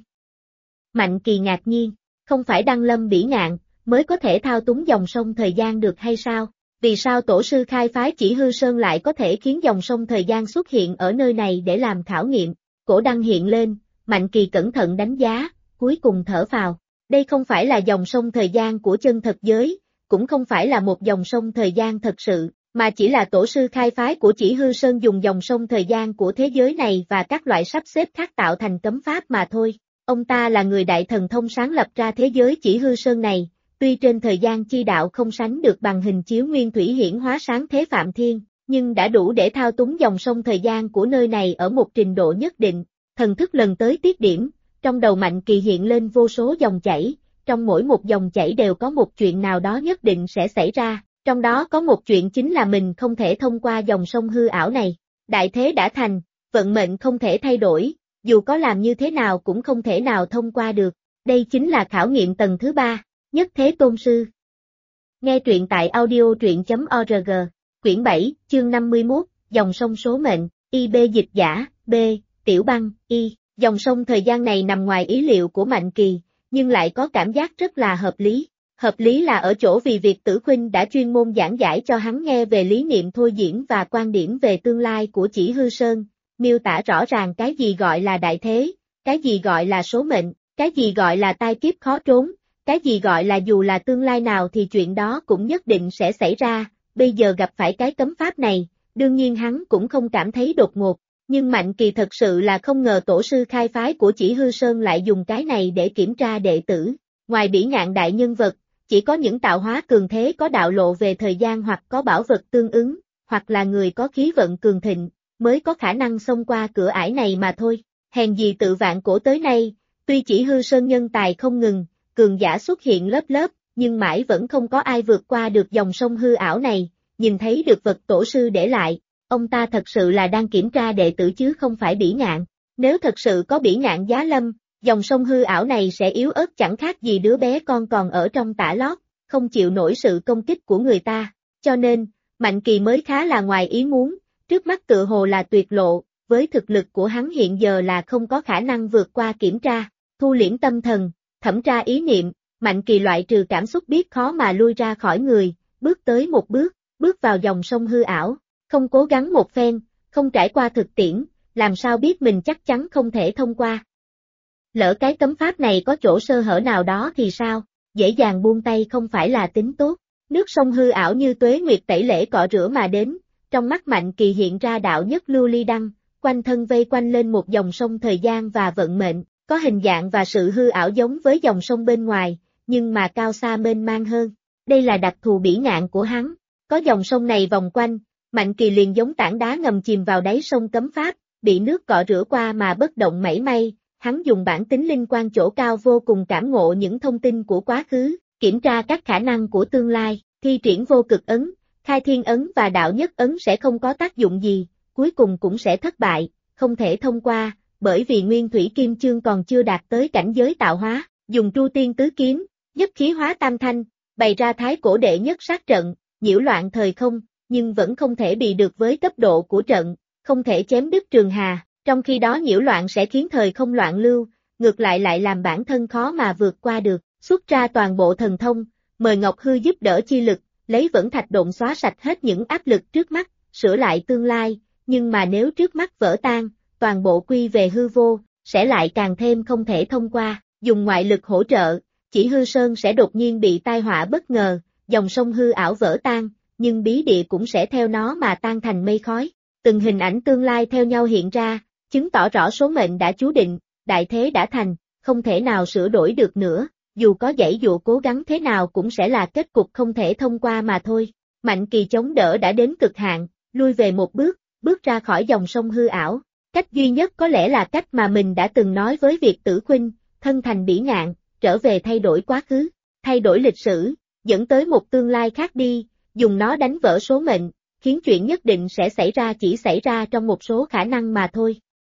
Mạnh Kỳ ngạc nhiên, không phải Đăng Lâm Bỉ Ngạn, mới có thể thao túng dòng sông thời gian được hay sao? Vì sao tổ sư khai phái Chỉ Hư Sơn lại có thể khiến dòng sông thời gian xuất hiện ở nơi này để làm khảo nghiệm? Cổ đăng hiện lên, Mạnh Kỳ cẩn thận đánh giá, cuối cùng thở phào. Đây không phải là dòng sông thời gian của chân thật giới, cũng không phải là một dòng sông thời gian thật sự, mà chỉ là tổ sư khai phái của Chỉ Hư Sơn dùng dòng sông thời gian của thế giới này và các loại sắp xếp khác tạo thành cấm pháp mà thôi. Ông ta là người đại thần thông sáng lập ra thế giới Chỉ Hư Sơn này, tuy trên thời gian chi đạo không sánh được bằng hình chiếu nguyên thủy hiển hóa sáng thế Phạm Thiên, nhưng đã đủ để thao túng dòng sông thời gian của nơi này ở một trình độ nhất định. Thần thức lần tới tiết điểm, trong đầu Mạnh Kỳ hiện lên vô số dòng chảy, trong mỗi một dòng chảy đều có một chuyện nào đó nhất định sẽ xảy ra, trong đó có một chuyện chính là mình không thể thông qua dòng sông hư ảo này. Đại thế đã thành, vận mệnh không thể thay đổi, dù có làm như thế nào cũng không thể nào thông qua được. Đây chính là khảo nghiệm tầng thứ 3, Nhất Thế Tôn Sư. Nghe truyện tại audio.truyện.org, quyển 7, chương 51, dòng sông số mệnh, IB dịch giả, B, Tiểu Băng, Y. Dòng sông thời gian này nằm ngoài ý liệu của Mạnh Kỳ, nhưng lại có cảm giác rất là hợp lý. Hợp lý là ở chỗ vì việc Tử Khuynh đã chuyên môn giảng giải cho hắn nghe về lý niệm thôi diễn và quan điểm về tương lai của Chỉ Hư Sơn, miêu tả rõ ràng cái gì gọi là đại thế, cái gì gọi là số mệnh, cái gì gọi là tai kiếp khó trốn, cái gì gọi là dù là tương lai nào thì chuyện đó cũng nhất định sẽ xảy ra. Bây giờ gặp phải cái cấm pháp này, đương nhiên hắn cũng không cảm thấy đột ngột. Nhưng Mạnh Kỳ thật sự là không ngờ tổ sư khai phái của Chỉ Hư Sơn lại dùng cái này để kiểm tra đệ tử. Ngoài Bỉ Ngạn đại nhân vật, chỉ có những tạo hóa cường thế có đạo lộ về thời gian hoặc có bảo vật tương ứng, hoặc là người có khí vận cường thịnh, mới có khả năng xông qua cửa ải này mà thôi. Hèn gì tự vạn cổ tới nay, tuy Chỉ Hư Sơn nhân tài không ngừng, cường giả xuất hiện lớp lớp, nhưng mãi vẫn không có ai vượt qua được dòng sông hư ảo này, nhìn thấy được vật tổ sư để lại. Ông ta thật sự là đang kiểm tra đệ tử chứ không phải Bỉ Ngạn. Nếu thật sự có Bỉ Ngạn giá lâm, dòng sông hư ảo này sẽ yếu ớt chẳng khác gì đứa bé con còn ở trong tã lót, không chịu nổi sự công kích của người ta. Cho nên, Mạnh Kỳ mới khá là ngoài ý muốn, trước mắt tựa hồ là tuyệt lộ, với thực lực của hắn hiện giờ là không có khả năng vượt qua kiểm tra. Thu liễm tâm thần, thẩm tra ý niệm, Mạnh Kỳ loại trừ cảm xúc biết khó mà lui ra khỏi người, bước tới một bước, bước vào dòng sông hư ảo. Không cố gắng một phen, không trải qua thực tiễn, làm sao biết mình chắc chắn không thể thông qua. Lỡ cái cấm pháp này có chỗ sơ hở nào đó thì sao, dễ dàng buông tay không phải là tính tốt. Nước sông hư ảo như tuế nguyệt tẩy lễ cọ rửa mà đến, trong mắt Mạnh Kỳ hiện ra đạo nhất lưu ly đăng, quanh thân vây quanh lên một dòng sông thời gian và vận mệnh, có hình dạng và sự hư ảo giống với dòng sông bên ngoài, nhưng mà cao xa mênh mang hơn. Đây là đặc thù Bỉ Ngạn của hắn, có dòng sông này vòng quanh, Mạnh Kỳ liền giống tảng đá ngầm chìm vào đáy sông cấm pháp, bị nước cọ rửa qua mà bất động mảy may. Hắn dùng bản tính linh quan chỗ cao vô cùng cảm ngộ những thông tin của quá khứ, kiểm tra các khả năng của tương lai, thi triển vô cực ấn, khai thiên ấn và đạo nhất ấn sẽ không có tác dụng gì, cuối cùng cũng sẽ thất bại, không thể thông qua, bởi vì Nguyên Thủy Kim Chương còn chưa đạt tới cảnh giới tạo hóa, dùng Tru Tiên Tứ Kiếm, nhất khí hóa tam thanh, bày ra thái cổ đệ nhất sát trận, nhiễu loạn thời không, nhưng vẫn không thể bị được với cấp độ của trận, không thể chém đứt trường hà, trong khi đó nhiễu loạn sẽ khiến thời không loạn lưu, ngược lại làm bản thân khó mà vượt qua được, xuất ra toàn bộ thần thông, mời Ngọc Hư giúp đỡ chi lực, lấy vẫn thạch độn xóa sạch hết những áp lực trước mắt, sửa lại tương lai, nhưng mà nếu trước mắt vỡ tan, toàn bộ quy về hư vô, sẽ lại càng thêm không thể thông qua, dùng ngoại lực hỗ trợ, chỉ hư sơn sẽ đột nhiên bị tai họa bất ngờ, dòng sông hư ảo vỡ tan, nhưng bí địa cũng sẽ theo nó mà tan thành mây khói. Từng hình ảnh tương lai theo nhau hiện ra, chứng tỏ rõ số mệnh đã chú định, đại thế đã thành, không thể nào sửa đổi được nữa, dù có giãy dụa cố gắng thế nào cũng sẽ là kết cục không thể thông qua mà thôi. Mạnh Kỳ chống đỡ đã đến cực hạn, lui về một bước, bước ra khỏi dòng sông hư ảo. Cách duy nhất có lẽ là cách mà mình đã từng nói với Việt Tử Khuynh, thân thành bỉ ngạn, trở về thay đổi quá khứ, thay đổi lịch sử, dẫn tới một tương lai khác đi, dùng nó đánh vỡ số mệnh, khiến chuyện nhất định sẽ xảy ra chỉ xảy ra trong một số khả năng mà thôi.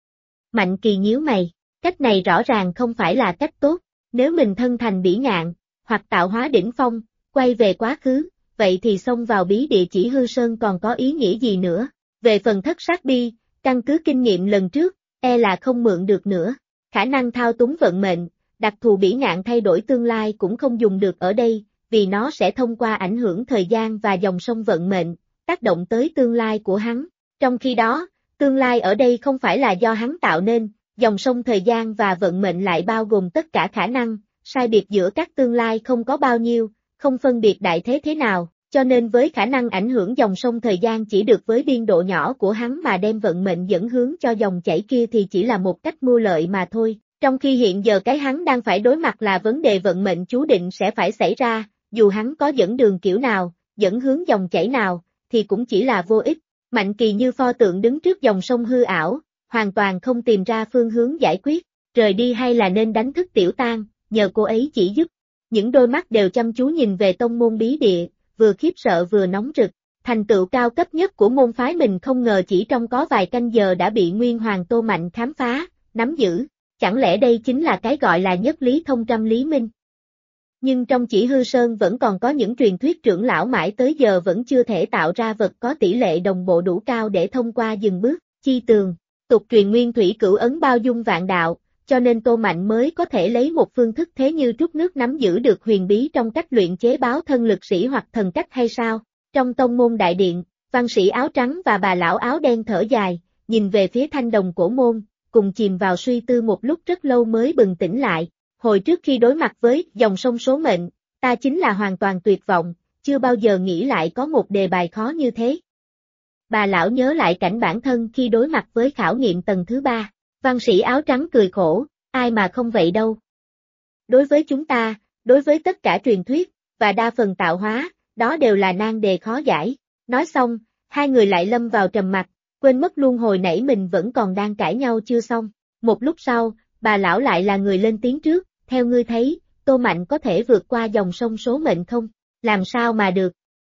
Mạnh Kỳ nhíu mày, cách này rõ ràng không phải là cách tốt, nếu mình thân thành bỉ ngạn, hoặc tạo hóa đỉnh phong, quay về quá khứ, vậy thì xông vào bí địa chỉ hư sơn còn có ý nghĩa gì nữa, về phần thất sát bi, căn cứ kinh nghiệm lần trước, là không mượn được nữa, khả năng thao túng vận mệnh, đặc thù bỉ ngạn thay đổi tương lai cũng không dùng được ở đây, vì nó sẽ thông qua ảnh hưởng thời gian và dòng sông vận mệnh, tác động tới tương lai của hắn. Trong khi đó, tương lai ở đây không phải là do hắn tạo nên, dòng sông thời gian và vận mệnh lại bao gồm tất cả khả năng, sai biệt giữa các tương lai không có bao nhiêu, không phân biệt đại thế thế nào, cho nên với khả năng ảnh hưởng dòng sông thời gian chỉ được với biên độ nhỏ của hắn mà đem vận mệnh dẫn hướng cho dòng chảy kia thì chỉ là một cách mưu lợi mà thôi. Trong khi hiện giờ cái hắn đang phải đối mặt là vấn đề vận mệnh chú định sẽ phải xảy ra, dù hắn có dẫn đường kiểu nào, dẫn hướng dòng chảy nào, thì cũng chỉ là vô ích. Mạnh Kỳ như pho tượng đứng trước dòng sông hư ảo, hoàn toàn không tìm ra phương hướng giải quyết, rời đi hay là nên đánh thức Tiểu Tang, nhờ cô ấy chỉ giúp. Những đôi mắt đều chăm chú nhìn về tông môn bí địa, vừa khiếp sợ vừa nóng rực. Thành tựu cao cấp nhất của môn phái mình không ngờ chỉ trong có vài canh giờ đã bị Nguyên Hoàng Tô Mạnh khám phá, nắm giữ. Chẳng lẽ đây chính là cái gọi là nhất lý thông trăm lý minh? Nhưng trong chỉ hư sơn vẫn còn có những truyền thuyết trưởng lão mãi tới giờ vẫn chưa thể tạo ra vật có tỷ lệ đồng bộ đủ cao để thông qua dừng bước, chi tường. Tục truyền nguyên thủy cửu ấn bao dung vạn đạo, cho nên Tô Mạnh mới có thể lấy một phương thức thế như trút nước nắm giữ được huyền bí trong cách luyện chế báo thân lực sĩ hoặc thần cách hay sao? Trong tông môn đại điện, văn sĩ áo trắng và bà lão áo đen thở dài, nhìn về phía thanh đồng cổ môn, cùng chìm vào suy tư một lúc rất lâu mới bừng tỉnh lại. Hồi trước khi đối mặt với dòng sông số mệnh, ta chính là hoàn toàn tuyệt vọng, chưa bao giờ nghĩ lại có một đề bài khó như thế. Bà lão nhớ lại cảnh bản thân khi đối mặt với khảo nghiệm tầng thứ 3. Văn sĩ áo trắng cười khổ, ai mà không vậy đâu. Đối với chúng ta, đối với tất cả truyền thuyết, và đa phần tạo hóa, đó đều là nan đề khó giải. Nói xong, hai người lại lâm vào trầm mặc, quên mất luôn hồi nãy mình vẫn còn đang cãi nhau chưa xong. Một lúc sau, bà lão lại là người lên tiếng trước, theo ngươi thấy, Tô Mạnh có thể vượt qua dòng sông số mệnh không? Làm sao mà được?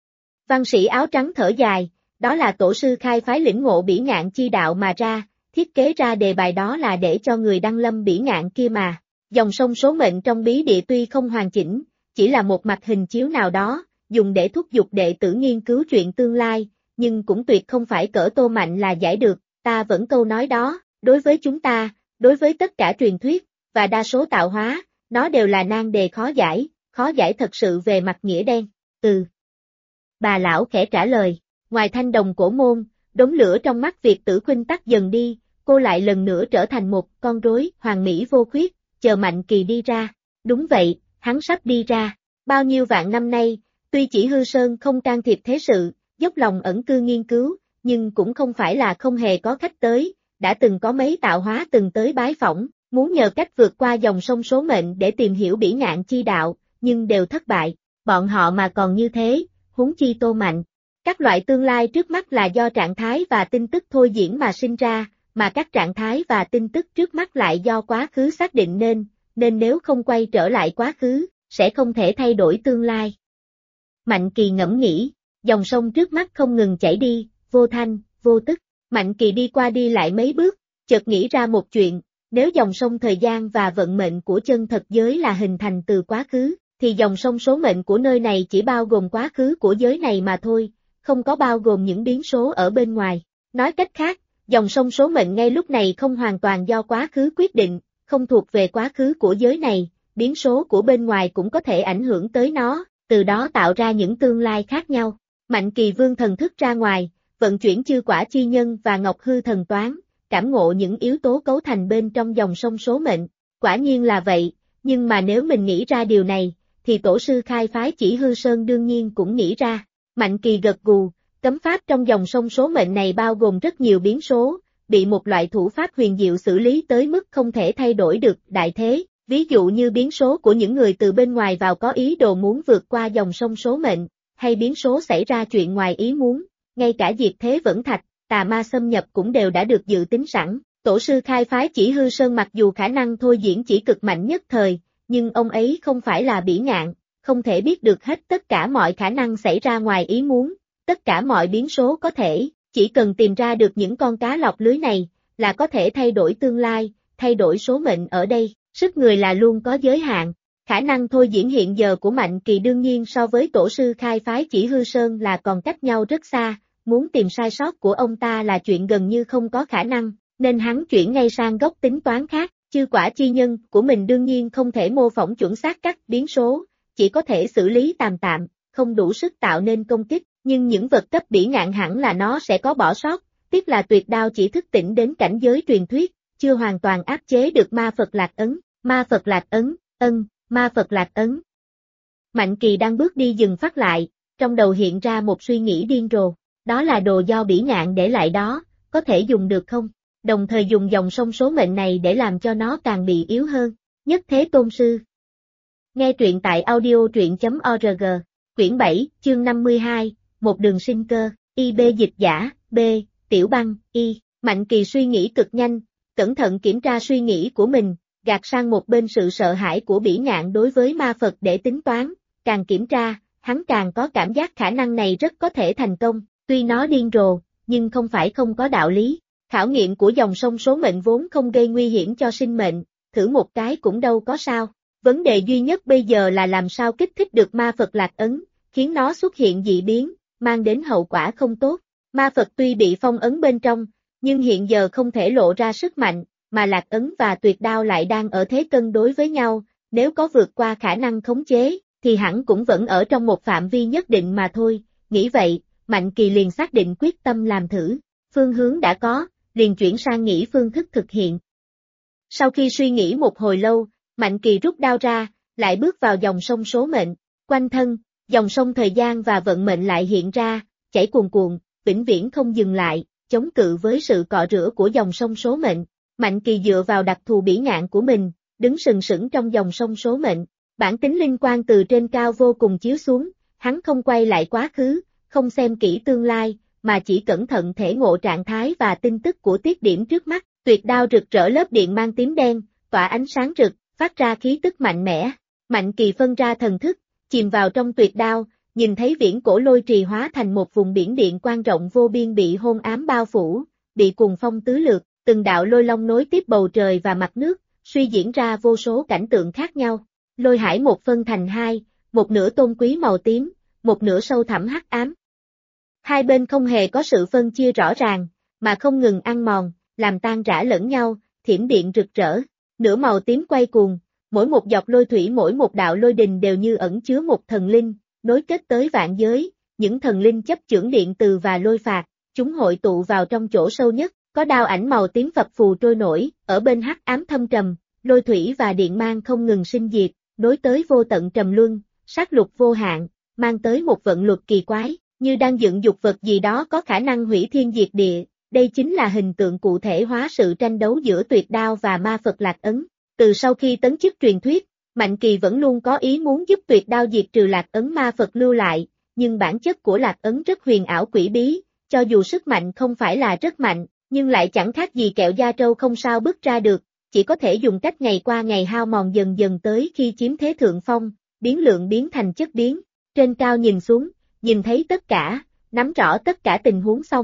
Văn sĩ áo trắng thở dài, đó là tổ sư khai phái lĩnh ngộ bỉ ngạn chi đạo mà ra, thiết kế ra đề bài đó là để cho người đăng lâm bỉ ngạn kia mà. Dòng sông số mệnh trong bí địa tuy không hoàn chỉnh, chỉ là một mặt hình chiếu nào đó, dùng để thúc giục đệ tử nghiên cứu chuyện tương lai, nhưng cũng tuyệt không phải cỡ Tô Mạnh là giải được, ta vẫn câu nói đó, đối với chúng ta, đối với tất cả truyền thuyết, và đa số tạo hóa, nó đều là nan đề khó giải thật sự về mặt nghĩa đen. Bà lão khẽ trả lời, ngoài thanh đồng cổ môn, đống lửa trong mắt Việt Tử Khuynh tắt dần đi, cô lại lần nữa trở thành một con rối hoàn mỹ vô khuyết, chờ Mạnh Kỳ đi ra. Đúng vậy, hắn sắp đi ra. Bao nhiêu vạn năm nay, tuy chỉ hư sơn không can thiệp thế sự, dốc lòng ẩn cư nghiên cứu, nhưng cũng không phải là không hề có khách tới, đã từng có mấy tạo hóa từng tới bái phỏng, muốn nhờ cách vượt qua dòng sông số mệnh để tìm hiểu bỉ ngạn chi đạo, nhưng đều thất bại. Bọn họ mà còn như thế, huống chi Tô Mạnh. Các loại tương lai trước mắt là do trạng thái và tin tức thôi diễn mà sinh ra, mà các trạng thái và tin tức trước mắt lại do quá khứ xác định nên nếu không quay trở lại quá khứ, sẽ không thể thay đổi tương lai. Mạnh Kỳ ngẫm nghĩ, dòng sông trước mắt không ngừng chảy đi, vô thanh, vô tức, Mạnh Kỳ đi qua đi lại mấy bước, chợt nghĩ ra một chuyện, nếu dòng sông thời gian và vận mệnh của chân thật giới là hình thành từ quá khứ, thì dòng sông số mệnh của nơi này chỉ bao gồm quá khứ của giới này mà thôi, không có bao gồm những biến số ở bên ngoài. Nói cách khác, dòng sông số mệnh ngay lúc này không hoàn toàn do quá khứ quyết định, không thuộc về quá khứ của giới này, biến số của bên ngoài cũng có thể ảnh hưởng tới nó, từ đó tạo ra những tương lai khác nhau. Mạnh Kỳ vươn thần thức ra ngoài, vận chuyển chư quả chi nhân và ngọc hư thần toán, cảm ngộ những yếu tố cấu thành bên trong dòng sông số mệnh. Quả nhiên là vậy, nhưng mà nếu mình nghĩ ra điều này, thì tổ sư khai phái Chỉ Hư Sơn đương nhiên cũng nghĩ ra. Mạnh Kỳ gật gù, cấm pháp trong dòng sông số mệnh này bao gồm rất nhiều biến số, bị một loại thủ pháp huyền diệu xử lý tới mức không thể thay đổi được đại thế, ví dụ như biến số của những người từ bên ngoài vào có ý đồ muốn vượt qua dòng sông số mệnh, hay biến số xảy ra chuyện ngoài ý muốn, ngay cả diệt thế vẫn thạch, tà ma xâm nhập cũng đều đã được dự tính sẵn. Tổ sư khai phái Chỉ Hư Sơn mặc dù khả năng thôi diễn chỉ cực mạnh nhất thời, nhưng ông ấy không phải là bỉ ngạn, không thể biết được hết tất cả mọi khả năng xảy ra ngoài ý muốn, tất cả mọi biến số có thể, chỉ cần tìm ra được những con cá lọc lưới này, là có thể thay đổi tương lai, thay đổi số mệnh ở đây, sức người là luôn có giới hạn. Khả năng thôi diễn hiện giờ của Mạnh Kỳ đương nhiên so với tổ sư khai phái Chỉ Hư Sơn là còn cách nhau rất xa, muốn tìm sai sót của ông ta là chuyện gần như không có khả năng, nên hắn chuyển ngay sang góc tính toán khác. Chư quả chi nhân của mình đương nhiên không thể mô phỏng chuẩn xác các biến số, chỉ có thể xử lý tạm tạm, không đủ sức tạo nên công kích, nhưng những vật cấp bỉ ngạn hẳn là nó sẽ có bỏ sót, tiếc là tuyệt đao chỉ thức tỉnh đến cảnh giới truyền thuyết, chưa hoàn toàn áp chế được ma Phật Lạc Ấn, ma Phật Lạc Ấn, ma Phật Lạc Ấn. Mạnh Kỳ đang bước đi dừng phát lại, trong đầu hiện ra một suy nghĩ điên rồ, đó là đồ do bỉ ngạn để lại đó, có thể dùng được không? Đồng thời dùng dòng sông số mệnh này để làm cho nó càng bị yếu hơn. Nhất Thế Tôn Sư. Nghe truyện tại audio.org, quyển 7, chương 52, một đường sinh cơ, IB dịch giả, B, Tiểu Băng, Y. Mạnh Kỳ suy nghĩ cực nhanh, cẩn thận kiểm tra suy nghĩ của mình, gạt sang một bên sự sợ hãi của bỉ ngạn đối với ma Phật để tính toán, càng kiểm tra, hắn càng có cảm giác khả năng này rất có thể thành công, tuy nó điên rồ, nhưng không phải không có đạo lý. Khảo nghiệm của dòng sông số mệnh vốn không gây nguy hiểm cho sinh mệnh, thử một cái cũng đâu có sao. Vấn đề duy nhất bây giờ là làm sao kích thích được ma Phật Lạc Ấn, khiến nó xuất hiện dị biến, mang đến hậu quả không tốt. Ma Phật tuy bị phong ấn bên trong, nhưng hiện giờ không thể lộ ra sức mạnh, mà Lạc Ấn và Tuyệt Đao lại đang ở thế cân đối với nhau, nếu có vượt qua khả năng khống chế, thì hẳn cũng vẫn ở trong một phạm vi nhất định mà thôi. Nghĩ vậy, Mạnh Kỳ liền xác định quyết tâm làm thử, phương hướng đã có, liền chuyển sang nghĩ phương thức thực hiện. Sau khi suy nghĩ một hồi lâu, Mạnh Kỳ rút đao ra, lại bước vào dòng sông số mệnh, quanh thân, dòng sông thời gian và vận mệnh lại hiện ra, chảy cuồn cuộn, vĩnh viễn không dừng lại, chống cự với sự cọ rửa của dòng sông số mệnh. Mạnh Kỳ dựa vào đặc thù bỉ ngạn của mình, đứng sừng sững trong dòng sông số mệnh, bản tính linh quang từ trên cao vô cùng chiếu xuống, hắn không quay lại quá khứ, không xem kỹ tương lai, mà chỉ cẩn thận thể ngộ trạng thái và tin tức của tiết điểm trước mắt. Tuyệt đao rực rỡ lớp điện mang tím đen, tỏa ánh sáng rực, phát ra khí tức mạnh mẽ. Mạnh Kỳ phân ra thần thức, chìm vào trong tuyệt đao, nhìn thấy viễn cổ lôi trì hóa thành một vùng biển điện quang rộng vô biên bị hôn ám bao phủ, bị cuồng phong tứ lược, từng đạo lôi long nối tiếp bầu trời và mặt nước, suy diễn ra vô số cảnh tượng khác nhau. Lôi hải một phân thành hai, một nửa tôn quý màu tím, một nửa sâu thẳm hắc ám. Hai bên không hề có sự phân chia rõ ràng, mà không ngừng ăn mòn, làm tan rã lẫn nhau, thiểm điện rực rỡ. Nửa màu tím quay cuồng, mỗi một dọc lôi thủy mỗi một đạo lôi đình đều như ẩn chứa một thần linh, nối kết tới vạn giới, những thần linh chấp chưởng điện từ và lôi phạt, chúng hội tụ vào trong chỗ sâu nhất, có đao ảnh màu tím phập phù trôi nổi, ở bên hắc ám thâm trầm, lôi thủy và điện mang không ngừng sinh diệt, nối tới vô tận trầm luân, sát lục vô hạn, mang tới một vận luật kỳ quái, như đang dựng dục vật gì đó có khả năng hủy thiên diệt địa. Đây chính là hình tượng cụ thể hóa sự tranh đấu giữa tuyệt đao và ma Phật Lạc Ấn. Từ sau khi tấn chức truyền thuyết, Mạnh Kỳ vẫn luôn có ý muốn giúp tuyệt đao diệt trừ Lạc Ấn ma Phật lưu lại, nhưng bản chất của Lạc Ấn rất huyền ảo quỷ bí, cho dù sức mạnh không phải là rất mạnh, nhưng lại chẳng khác gì kẹo da trâu không sao bứt ra được, chỉ có thể dùng cách ngày qua ngày hao mòn dần dần tới khi chiếm thế thượng phong, biến lượng biến thành chất biến. Trên cao nhìn xuống, nhìn thấy tất cả, nắm rõ tất cả tình huống xong,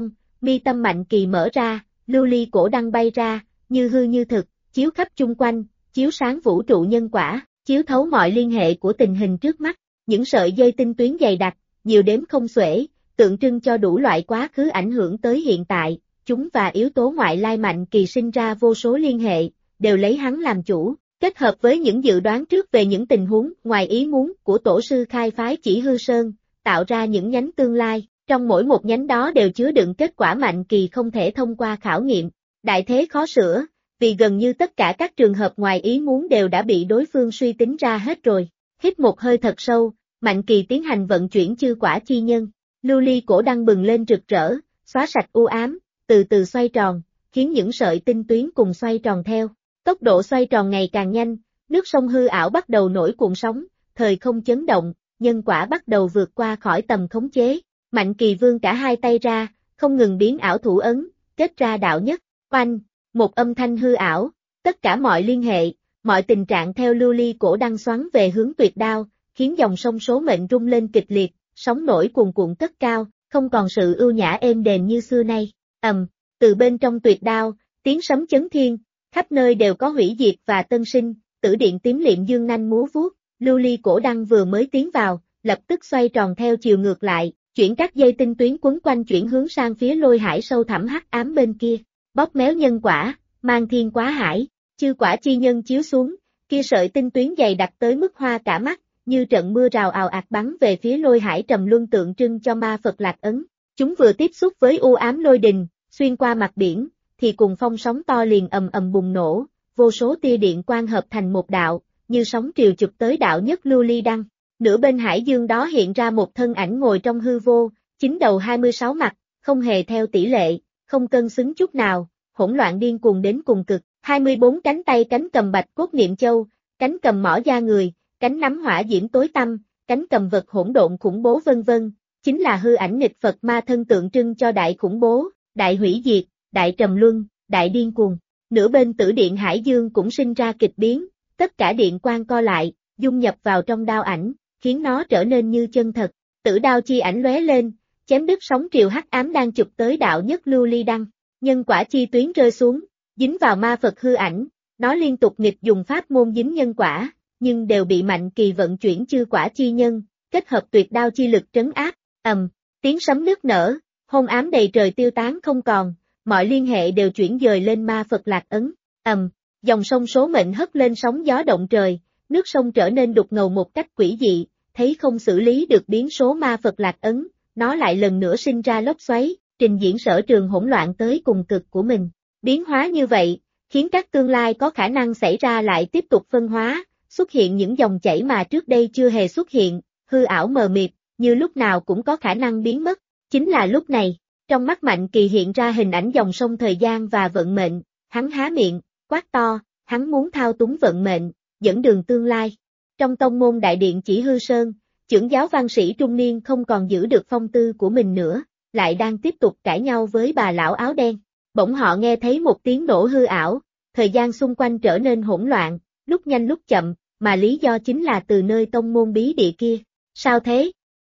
mi tâm Mạnh Kỳ mở ra, lưu ly cổ đăng bay ra, như hư như thực, chiếu khắp chung quanh, chiếu sáng vũ trụ nhân quả, chiếu thấu mọi liên hệ của tình hình trước mắt, những sợi dây tinh tuyến dày đặc, nhiều đếm không xuể, tượng trưng cho đủ loại quá khứ ảnh hưởng tới hiện tại, chúng và yếu tố ngoại lai Mạnh Kỳ sinh ra vô số liên hệ, đều lấy hắn làm chủ, kết hợp với những dự đoán trước về những tình huống ngoài ý muốn của tổ sư khai phái Chỉ Hư Sơn, tạo ra những nhánh tương lai, trong mỗi một nhánh đó đều chứa đựng kết quả Mạnh Kỳ không thể thông qua khảo nghiệm, đại thế khó sửa, vì gần như tất cả các trường hợp ngoài ý muốn đều đã bị đối phương suy tính ra hết rồi. Hít một hơi thật sâu, Mạnh Kỳ tiến hành vận chuyển chư quả chi nhân, lưu ly cổ đăng bừng lên rực rỡ, xóa sạch u ám, từ từ xoay tròn, khiến những sợi tinh tuyến cùng xoay tròn theo. Tốc độ xoay tròn ngày càng nhanh, nước sông hư ảo bắt đầu nổi cuộn sóng, thời không chấn động, nhân quả bắt đầu vượt qua khỏi tầm khống chế. Mạnh Kỳ vươn cả hai tay ra, không ngừng biến ảo thủ ấn, kết ra đạo nhất, oanh, một âm thanh hư ảo, tất cả mọi liên hệ, mọi tình trạng theo lưu ly cổ đăng xoắn về hướng tuyệt đao, khiến dòng sông số mệnh rung lên kịch liệt, sóng nổi cuồn cuộn cất cao, không còn sự ưu nhã êm đềm như xưa nay. Từ bên trong tuyệt đao, tiếng sấm chấn thiên, khắp nơi đều có hủy diệt và tân sinh, tử điện tím liệm dương nanh múa vuốt, lưu ly cổ đăng vừa mới tiến vào, lập tức xoay tròn theo chiều ngược lại, chuyển các dây tinh tuyến quấn quanh chuyển hướng sang phía lôi hải sâu thẳm hắc ám bên kia, bóp méo nhân quả, mang thiên quá hải, chư quả chi nhân chiếu xuống, kia sợi tinh tuyến dày đặc tới mức hoa cả mắt, như trận mưa rào ào ạt bắn về phía lôi hải trầm luân tượng trưng cho ma Phật Lạc Ấn. Chúng vừa tiếp xúc với u ám lôi đình, xuyên qua mặt biển, thì cùng phong sóng to liền ầm ầm bùng nổ, vô số tia điện quang hợp thành một đạo, như sóng triều chụp tới đạo nhất lưu ly đăng. Nửa bên hải dương đó hiện ra một thân ảnh ngồi trong hư vô, 9 đầu 26 mặt, không hề theo tỷ lệ, không cân xứng chút nào, hỗn loạn điên cuồng đến cùng cực, 24 cánh tay cánh cầm bạch cốt niệm châu, cánh cầm mỏ da người, cánh nắm hỏa diễm tối tăm, cánh cầm vật hỗn độn khủng bố vân vân, chính là hư ảnh nghịch Phật ma thân tượng trưng cho đại khủng bố, đại hủy diệt, đại trầm luân, đại điên cuồng. Nửa bên tử điện hải dương cũng sinh ra kịch biến, tất cả điện quang co lại, dung nhập vào trong đao ảnh, khiến nó trở nên như chân thật. Tử đao chi ảnh lóe lên, chém đứt sóng triều hắc ám đang chụp tới đạo nhất lưu ly đăng. Nhân quả chi tuyến rơi xuống, dính vào ma Phật hư ảnh, nó liên tục nghịch dùng pháp môn dính nhân quả, nhưng đều bị Mạnh Kỳ vận chuyển chư quả chi nhân, kết hợp tuyệt đao chi lực trấn áp. Tiếng sấm nức nở, hôn ám đầy trời tiêu tán không còn, mọi liên hệ đều chuyển dời lên ma Phật Lạc Ấn. Dòng sông số mệnh hất lên sóng gió động trời, nước sông trở nên đục ngầu một cách quỷ dị, thấy không xử lý được biến số ma Phật Lạc Ấn, nó lại lần nữa sinh ra lốc xoáy, trình diễn sở trường hỗn loạn tới cùng cực của mình. Biến hóa như vậy, khiến các tương lai có khả năng xảy ra lại tiếp tục phân hóa, xuất hiện những dòng chảy mà trước đây chưa hề xuất hiện, hư ảo mờ mịt, như lúc nào cũng có khả năng biến mất. Chính là lúc này, trong mắt Mạnh Kỳ hiện ra hình ảnh dòng sông thời gian và vận mệnh, hắn há miệng, quát to, hắn muốn thao túng vận mệnh, dẫn đường tương lai. Trong tông môn đại điện Chỉ Hư Sơn, chưởng giáo văn sĩ trung niên không còn giữ được phong tư của mình nữa, lại đang tiếp tục cãi nhau với bà lão áo đen. Bỗng họ nghe thấy một tiếng nổ hư ảo, thời gian xung quanh trở nên hỗn loạn, lúc nhanh lúc chậm, mà lý do chính là từ nơi tông môn bí địa kia. Sao thế?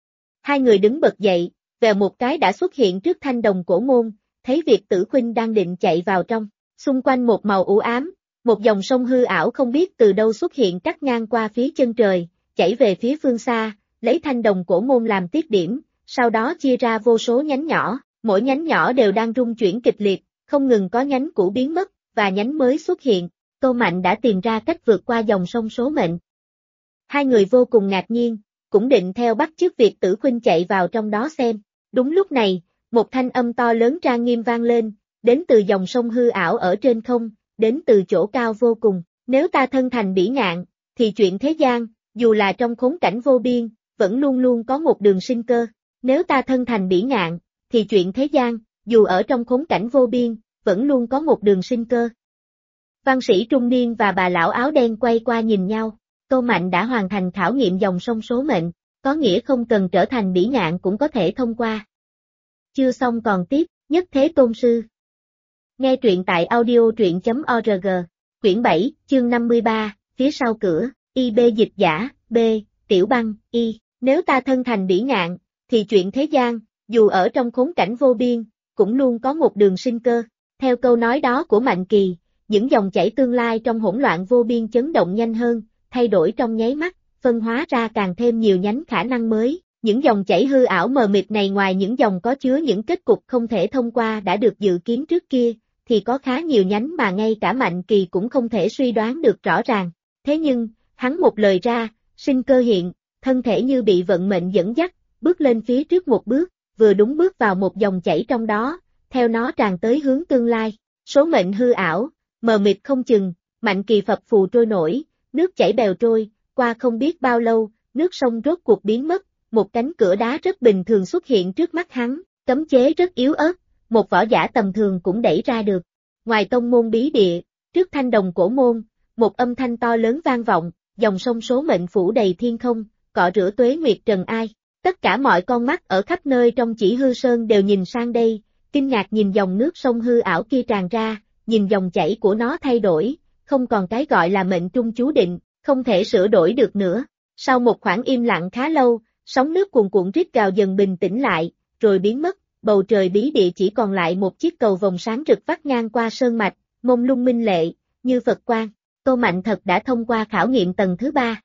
Hai người đứng bật dậy, vèo một cái đã xuất hiện trước thanh đồng cổ môn, thấy Việt Tử Khuynh đang định chạy vào trong, xung quanh một màu u ám, một dòng sông hư ảo không biết từ đâu xuất hiện cắt ngang qua phía chân trời, chảy về phía phương xa, lấy thanh đồng cổ môn làm tiết điểm, sau đó chia ra vô số nhánh nhỏ, mỗi nhánh nhỏ đều đang rung chuyển kịch liệt, không ngừng có nhánh cũ biến mất, và nhánh mới xuất hiện. Tô Mạnh đã tìm ra cách vượt qua dòng sông số mệnh. Hai người vô cùng ngạc nhiên, cũng định theo bắt chước Việt Tử Khuynh chạy vào trong đó xem. Đúng lúc này, một thanh âm to lớn trang nghiêm vang lên, đến từ dòng sông hư ảo ở trên không, đến từ chỗ cao vô cùng. Nếu ta thân thành bỉ ngạn, thì chuyện thế gian, dù là trong khốn cảnh vô biên, vẫn luôn luôn có một đường sinh cơ. Nếu ta thân thành bỉ ngạn, thì chuyện thế gian, dù ở trong khốn cảnh vô biên, vẫn luôn có một đường sinh cơ. Văn sĩ trung niên và bà lão áo đen quay qua nhìn nhau, Tô Mạnh đã hoàn thành khảo nghiệm dòng sông số mệnh, có nghĩa không cần trở thành bỉ ngạn cũng có thể thông qua. Chưa xong còn tiếp, nhất thế tôn sư. Nghe truyện tại audio.truyện.org, quyển 7, chương 53, phía sau cửa, IB dịch giả, B, Tiểu Băng, Y. Nếu ta thân thành bỉ ngạn, thì chuyện thế gian, dù ở trong khốn cảnh vô biên, cũng luôn có một đường sinh cơ. Theo câu nói đó của Mạnh Kỳ, những dòng chảy tương lai trong hỗn loạn vô biên chấn động nhanh hơn, thay đổi trong nháy mắt, phân hóa ra càng thêm nhiều nhánh khả năng mới. Những dòng chảy hư ảo mờ mịt này ngoài những dòng có chứa những kết cục không thể thông qua đã được dự kiến trước kia, thì có khá nhiều nhánh mà ngay cả Mạnh Kỳ cũng không thể suy đoán được rõ ràng. Thế nhưng, hắn một lời ra, sinh cơ hiện, thân thể như bị vận mệnh dẫn dắt, bước lên phía trước một bước, vừa đúng bước vào một dòng chảy trong đó, theo nó tràn tới hướng tương lai. Số mệnh hư ảo, mờ mịt không chừng, Mạnh Kỳ phập phù trôi nổi, nước chảy bèo trôi, qua không biết bao lâu, nước sông rốt cuộc biến mất, một cánh cửa đá rất bình thường xuất hiện trước mắt hắn, cấm chế rất yếu ớt, một võ giả tầm thường cũng đẩy ra được. Ngoài tông môn bí địa, trước thanh đồng cổ môn, một âm thanh to lớn vang vọng, dòng sông số mệnh phủ đầy thiên không, cọ rửa tuế nguyệt trần ai. Tất cả mọi con mắt ở khắp nơi trong Chỉ Hư Sơn đều nhìn sang đây, kinh ngạc nhìn dòng nước sông hư ảo kia tràn ra, nhìn dòng chảy của nó thay đổi, không còn cái gọi là mệnh trung chú định, không thể sửa đổi được nữa. Sau một khoảng im lặng khá lâu, sóng nước cuồn cuộn rít gào dần bình tĩnh lại, rồi biến mất, bầu trời bí địa chỉ còn lại một chiếc cầu vồng sáng rực vắt ngang qua sơn mạch, mông lung minh lệ, như Phật quang. Tô Mạnh thật đã thông qua khảo nghiệm tầng thứ 3.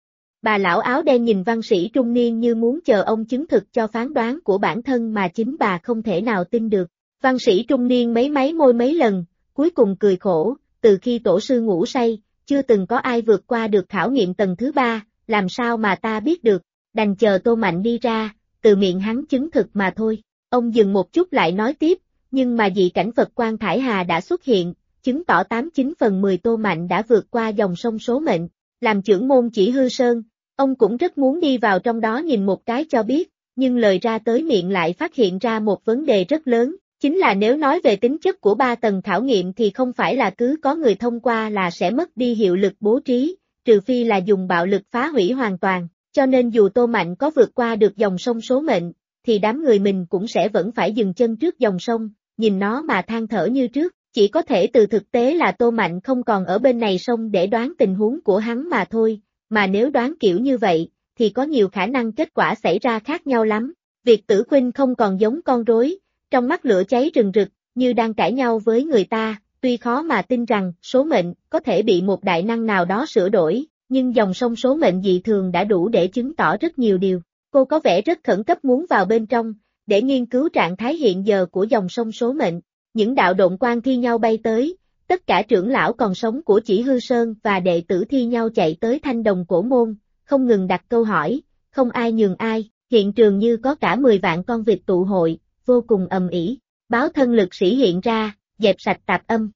Bà lão áo đen nhìn văn sĩ trung niên như muốn chờ ông chứng thực cho phán đoán của bản thân mà chính bà không thể nào tin được. Văn sĩ trung niên máy môi mấy lần, cuối cùng cười khổ, từ khi tổ sư ngủ say, chưa từng có ai vượt qua được khảo nghiệm tầng thứ 3, làm sao mà ta biết được, đành chờ Tô Mạnh đi ra, từ miệng hắn chứng thực mà thôi. Ông dừng một chút lại nói tiếp, nhưng mà dị cảnh Phật Quang Thải Hà đã xuất hiện, chứng tỏ 89/10 Tô Mạnh đã vượt qua dòng sông số mệnh. Làm trưởng môn Chỉ Hư Sơn, ông cũng rất muốn đi vào trong đó nhìn một cái cho biết, nhưng lời ra tới miệng lại phát hiện ra một vấn đề rất lớn, chính là nếu nói về tính chất của 3 tầng khảo nghiệm thì không phải là cứ có người thông qua là sẽ mất đi hiệu lực bố trí, trừ phi là dùng bạo lực phá hủy hoàn toàn, cho nên dù Tô Mạnh có vượt qua được dòng sông số mệnh, thì đám người mình cũng sẽ vẫn phải dừng chân trước dòng sông, nhìn nó mà than thở như trước. Chỉ có thể từ thực tế là Tô Mạnh không còn ở bên này sông để đoán tình huống của hắn mà thôi, mà nếu đoán kiểu như vậy, thì có nhiều khả năng kết quả xảy ra khác nhau lắm. Việc Tử Khuynh không còn giống con rối, trong mắt lửa cháy rừng rực, như đang cãi nhau với người ta, tuy khó mà tin rằng số mệnh có thể bị một đại năng nào đó sửa đổi, nhưng dòng sông số mệnh dị thường đã đủ để chứng tỏ rất nhiều điều. Cô có vẻ rất khẩn cấp muốn vào bên trong, để nghiên cứu trạng thái hiện giờ của dòng sông số mệnh. Những đạo độn quang thi nhau bay tới, tất cả trưởng lão còn sống của Chỉ Hư Sơn và đệ tử thi nhau chạy tới thanh đồng cổ môn, không ngừng đặt câu hỏi, không ai nhường ai, hiện trường như có cả 10 vạn con vịt tụ hội, vô cùng ầm ĩ. Báo thân lực sĩ hiện ra, dẹp sạch tạp âm.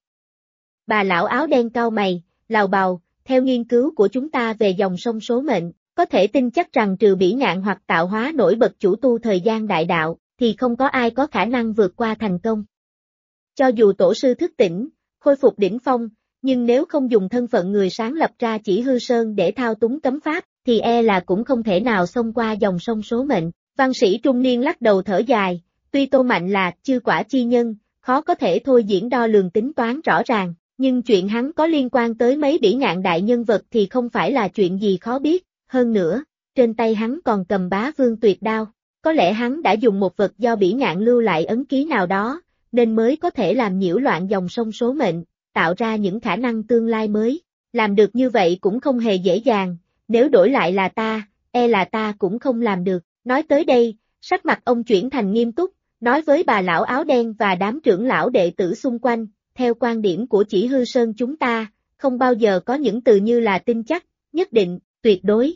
Bà lão áo đen cau mày, lào bào, theo nghiên cứu của chúng ta về dòng sông số mệnh, có thể tin chắc rằng trừ Bỉ Ngạn hoặc tạo hóa nổi bật chủ tu thời gian đại đạo, thì không có ai có khả năng vượt qua thành công. Cho dù tổ sư thức tỉnh, khôi phục đỉnh phong, nhưng nếu không dùng thân phận người sáng lập ra Chỉ Hư Sơn để thao túng cấm pháp, thì là cũng không thể nào xông qua dòng sông số mệnh. Văn sĩ trung niên lắc đầu thở dài, tuy Tô Mạnh là chư quả chi nhân, khó có thể thôi diễn đo lường tính toán rõ ràng, nhưng chuyện hắn có liên quan tới mấy Bỉ Ngạn đại nhân vật thì không phải là chuyện gì khó biết, hơn nữa, trên tay hắn còn cầm Bá Vương tuyệt đao, có lẽ hắn đã dùng một vật do Bỉ Ngạn lưu lại ấn ký nào đó, nên mới có thể làm nhiễu loạn dòng sông số mệnh, tạo ra những khả năng tương lai mới. Làm được như vậy cũng không hề dễ dàng, nếu đổi lại là ta, là ta cũng không làm được. Nói tới đây, sắc mặt ông chuyển thành nghiêm túc, nói với bà lão áo đen và đám trưởng lão đệ tử xung quanh, theo quan điểm của Chỉ Hư Sơn chúng ta, không bao giờ có những từ như là tin chắc, nhất định, tuyệt đối.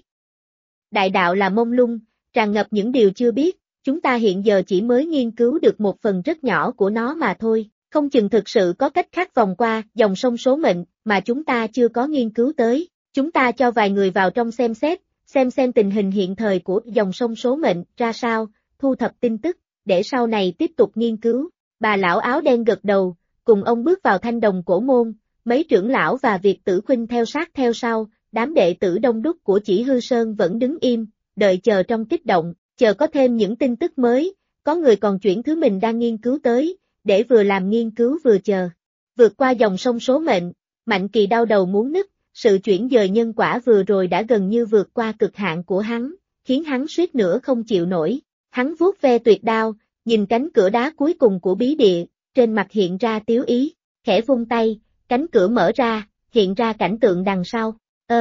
Đại đạo là mông lung, tràn ngập những điều chưa biết, chúng ta hiện giờ chỉ mới nghiên cứu được một phần rất nhỏ của nó mà thôi, không chừng thực sự có cách khác vòng qua dòng sông số mệnh mà chúng ta chưa có nghiên cứu tới. Chúng ta cho vài người vào trong xem xét, xem tình hình hiện thời của dòng sông số mệnh ra sao, thu thập tin tức, để sau này tiếp tục nghiên cứu. Bà lão áo đen gật đầu, cùng ông bước vào thanh đồng cổ môn, mấy trưởng lão và Việt Tử Khuynh theo sát theo sau, đám đệ tử đông đúc của Chỉ Hư Sơn vẫn đứng im, đợi chờ trong kích động, chờ có thêm những tin tức mới, có người còn chuyển thứ mình đang nghiên cứu tới, để vừa làm nghiên cứu vừa chờ. Vượt qua dòng sông số mệnh, Mạnh Kỳ đau đầu muốn nứt, sự chuyển dời nhân quả vừa rồi đã gần như vượt qua cực hạn của hắn, khiến hắn suýt nữa không chịu nổi. Hắn vuốt ve tuyệt đao, nhìn cánh cửa đá cuối cùng của bí địa, trên mặt hiện ra tiếu ý, khẽ vung tay, cánh cửa mở ra, hiện ra cảnh tượng đằng sau,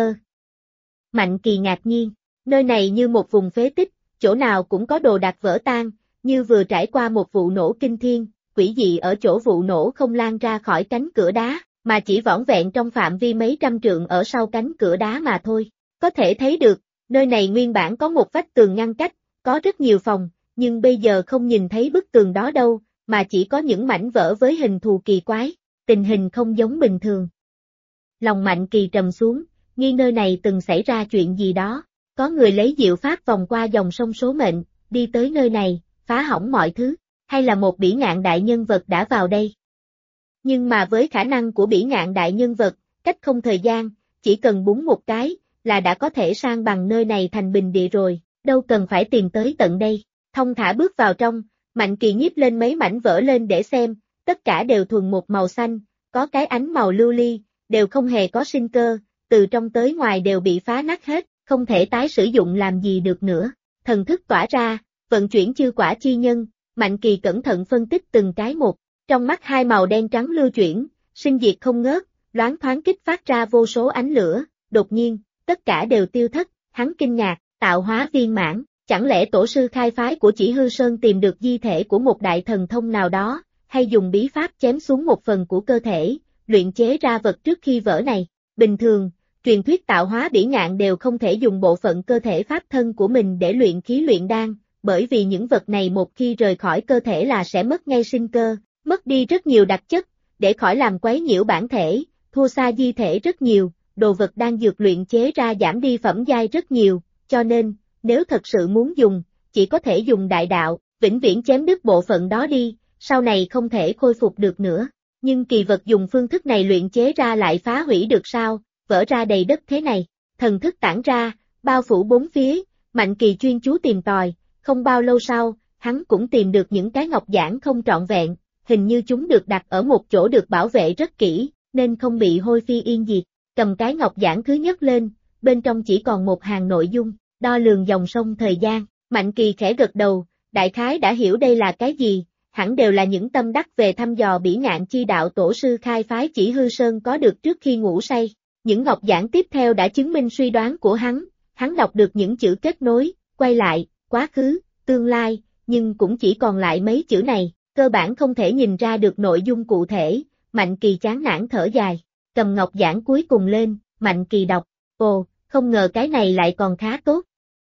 Mạnh Kỳ ngạc nhiên, nơi này như một vùng phế tích, chỗ nào cũng có đồ đạc vỡ tan, như vừa trải qua một vụ nổ kinh thiên, quỷ dị ở chỗ vụ nổ không lan ra khỏi cánh cửa đá, mà chỉ vỏn vẹn trong phạm vi mấy trăm trượng ở sau cánh cửa đá mà thôi. Có thể thấy được, nơi này nguyên bản có một vách tường ngăn cách, có rất nhiều phòng, nhưng bây giờ không nhìn thấy bức tường đó đâu, mà chỉ có những mảnh vỡ với hình thù kỳ quái, tình hình không giống bình thường. Lòng Mạnh Kỳ trầm xuống, nghi nơi này từng xảy ra chuyện gì đó, có người lấy diệu pháp vòng qua dòng sông số mệnh, đi tới nơi này, phá hỏng mọi thứ, hay là một bỉ ngạn đại nhân vật đã vào đây. Nhưng mà với khả năng của bỉ ngạn đại nhân vật, cách không thời gian, chỉ cần búng một cái, là đã có thể san bằng nơi này thành bình địa rồi, đâu cần phải tìm tới tận đây. Thông thả bước vào trong, Mạnh Kỳ nhíp lên mấy mảnh vỡ lên để xem, tất cả đều thuần một màu xanh, có cái ánh màu lưu ly, đều không hề có sinh cơ, từ trong tới ngoài đều bị phá nát hết, không thể tái sử dụng làm gì được nữa. Thần thức tỏa ra, vận chuyển chư quả chi nhân, Mạnh Kỳ cẩn thận phân tích từng cái một, trong mắt hai màu đen trắng lưu chuyển, sinh diệt không ngớt, loáng thoáng kích phát ra vô số ánh lửa, đột nhiên, tất cả đều tiêu thất, hắn kinh ngạc, tạo hóa viên mãn, chẳng lẽ tổ sư khai phái của Chỉ Hư Sơn tìm được di thể của một đại thần thông nào đó, hay dùng bí pháp chém xuống một phần của cơ thể, luyện chế ra vật trước khi vỡ này. Bình thường, truyền thuyết tạo hóa bỉ ngạn đều không thể dùng bộ phận cơ thể pháp thân của mình để luyện khí luyện đan, bởi vì những vật này một khi rời khỏi cơ thể là sẽ mất ngay sinh cơ, mất đi rất nhiều đặc chất, để khỏi làm quấy nhiễu bản thể, thua xa di thể rất nhiều, đồ vật đang dược luyện chế ra giảm đi phẩm giai rất nhiều, cho nên, nếu thật sự muốn dùng, chỉ có thể dùng đại đạo, vĩnh viễn chém đứt bộ phận đó đi, sau này không thể khôi phục được nữa. Nhưng kỳ vật dùng phương thức này luyện chế ra lại phá hủy được sao, vỡ ra đầy đất thế này. Thần thức tản ra, bao phủ bốn phía, Mạnh Kỳ chuyên chú tìm tòi, không bao lâu sau, hắn cũng tìm được những cái ngọc giản không trọn vẹn, hình như chúng được đặt ở một chỗ được bảo vệ rất kỹ, nên không bị hôi phi yên diệt. Cầm cái ngọc giản thứ nhất lên, bên trong chỉ còn một hàng nội dung, đo lường dòng sông thời gian. Mạnh Kỳ khẽ gật đầu, đại khái đã hiểu đây là cái gì, hẳn đều là những tâm đắc về thăm dò bỉ ngạn chi đạo tổ sư khai phái Chỉ Hư Sơn có được trước khi ngủ say. Những ngọc giản tiếp theo đã chứng minh suy đoán của hắn đọc được những chữ kết nối, quay lại, quá khứ, tương lai, nhưng cũng chỉ còn lại mấy chữ này, cơ bản không thể nhìn ra được nội dung cụ thể. Mạnh Kỳ chán nản thở dài, cầm ngọc giản cuối cùng lên, Mạnh Kỳ đọc, ồ, không ngờ cái này lại còn khá tốt.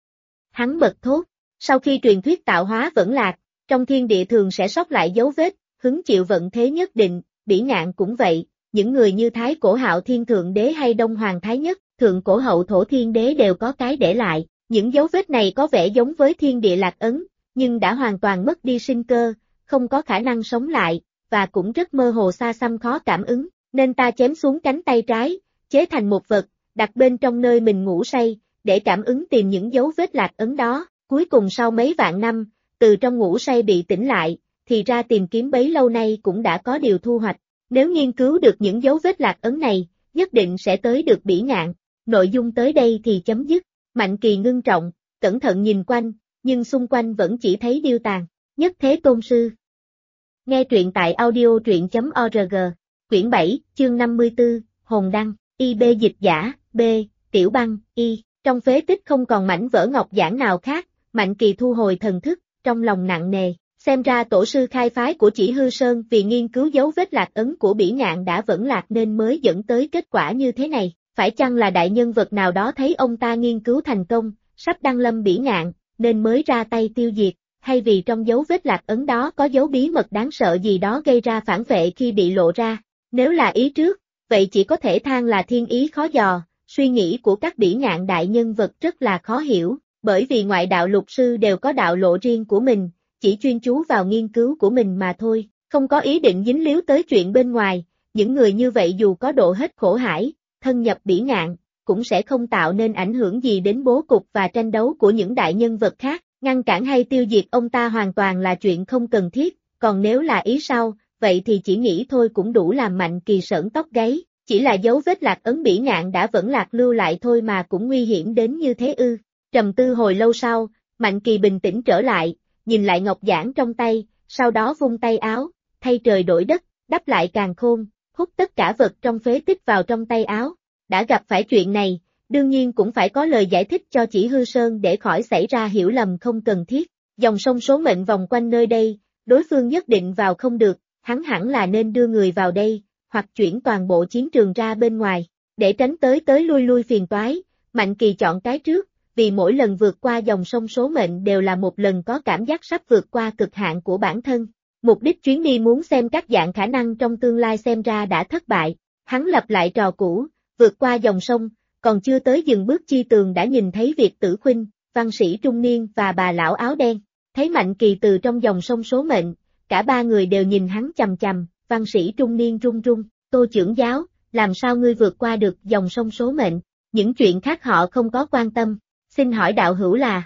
Hắn bật thốt, sau khi truyền thuyết tạo hóa vẫn lạc, trong thiên địa thường sẽ sót lại dấu vết, hứng chịu vận thế nhất định, bỉ ngạn cũng vậy, những người như Thái Cổ Hạo Thiên Thượng Đế hay Đông Hoàng Thái Nhất, Thượng Cổ Hậu Thổ Thiên Đế đều có cái để lại, những dấu vết này có vẻ giống với thiên địa lạc ấn, nhưng đã hoàn toàn mất đi sinh cơ, không có khả năng sống lại, và cũng rất mơ hồ xa xăm khó cảm ứng, nên ta chém xuống cánh tay trái, chế thành một vật, đặt bên trong nơi mình ngủ say, để cảm ứng tìm những dấu vết lạc ấn đó, cuối cùng sau mấy vạn năm, từ trong ngủ say bị tỉnh lại, thì ra tìm kiếm bấy lâu nay cũng đã có điều thu hoạch, nếu nghiên cứu được những dấu vết lạc ấn này, nhất định sẽ tới được bỉ ngạn, nội dung tới đây thì chấm dứt. Mạnh Kỳ ngưng trọng, cẩn thận nhìn quanh, nhưng xung quanh vẫn chỉ thấy điêu tàn. Nhất Thế Tôn Sư. Nghe truyện tại audio.org, quyển 7, chương 54, Hồn Đăng, IB dịch giả, B, Tiểu Băng, Y. Trong phế tích không còn mảnh vỡ ngọc giản nào khác, Mạnh Kỳ thu hồi thần thức, trong lòng nặng nề, xem ra tổ sư khai phái của Chỉ Hư Sơn vì nghiên cứu dấu vết lạc ấn của bỉ ngạn đã vẫn lạc nên mới dẫn tới kết quả như thế này. Phải chăng là đại nhân vật nào đó thấy ông ta nghiên cứu thành công, sắp đăng lâm bỉ ngạn, nên mới ra tay tiêu diệt, hay vì trong dấu vết lạc ấn đó có dấu bí mật đáng sợ gì đó gây ra phản vệ khi bị lộ ra? Nếu là ý trước, vậy chỉ có thể than là thiên ý khó dò, suy nghĩ của các bỉ ngạn đại nhân vật rất là khó hiểu, bởi vì ngoại đạo lục sư đều có đạo lộ riêng của mình, chỉ chuyên chú vào nghiên cứu của mình mà thôi, không có ý định dính líu tới chuyện bên ngoài. Những người như vậy dù có độ hết khổ hải, thân nhập bỉ ngạn, cũng sẽ không tạo nên ảnh hưởng gì đến bố cục và tranh đấu của những đại nhân vật khác, ngăn cản hay tiêu diệt ông ta hoàn toàn là chuyện không cần thiết, còn nếu là ý sau, vậy thì chỉ nghĩ thôi cũng đủ làm Mạnh Kỳ sởn tóc gáy, chỉ là dấu vết lạc ấn bỉ ngạn đã vẫn lạc lưu lại thôi mà cũng nguy hiểm đến như thế ư. Trầm tư hồi lâu sau, Mạnh Kỳ bình tĩnh trở lại, nhìn lại ngọc giản trong tay, sau đó vung tay áo, thay trời đổi đất, đắp lại càn khôn, hút tất cả vật trong phế tích vào trong tay áo. Đã gặp phải chuyện này, đương nhiên cũng phải có lời giải thích cho Chỉ Hư Sơn để khỏi xảy ra hiểu lầm không cần thiết. Dòng sông số mệnh vòng quanh nơi đây, đối phương nhất định vào không được, hắn hẳn là nên đưa người vào đây, hoặc chuyển toàn bộ chiến trường ra bên ngoài, để tránh tới lui phiền toái. Mạnh Kỳ chọn cái trước, vì mỗi lần vượt qua dòng sông số mệnh đều là một lần có cảm giác sắp vượt qua cực hạn của bản thân. Mục đích chuyến đi muốn xem các dạng khả năng trong tương lai xem ra đã thất bại, hắn lặp lại trò cũ, vượt qua dòng sông, còn chưa tới dừng bước chi tường đã nhìn thấy Việt Tử Khuynh, văn sĩ trung niên và bà lão áo đen. Thấy Mạnh Kỳ từ trong dòng sông số mệnh, cả ba người đều nhìn hắn chằm chằm, văn sĩ trung niên run run, Tô trưởng giáo, làm sao ngươi vượt qua được dòng sông số mệnh, những chuyện khác họ không có quan tâm, xin hỏi đạo hữu là.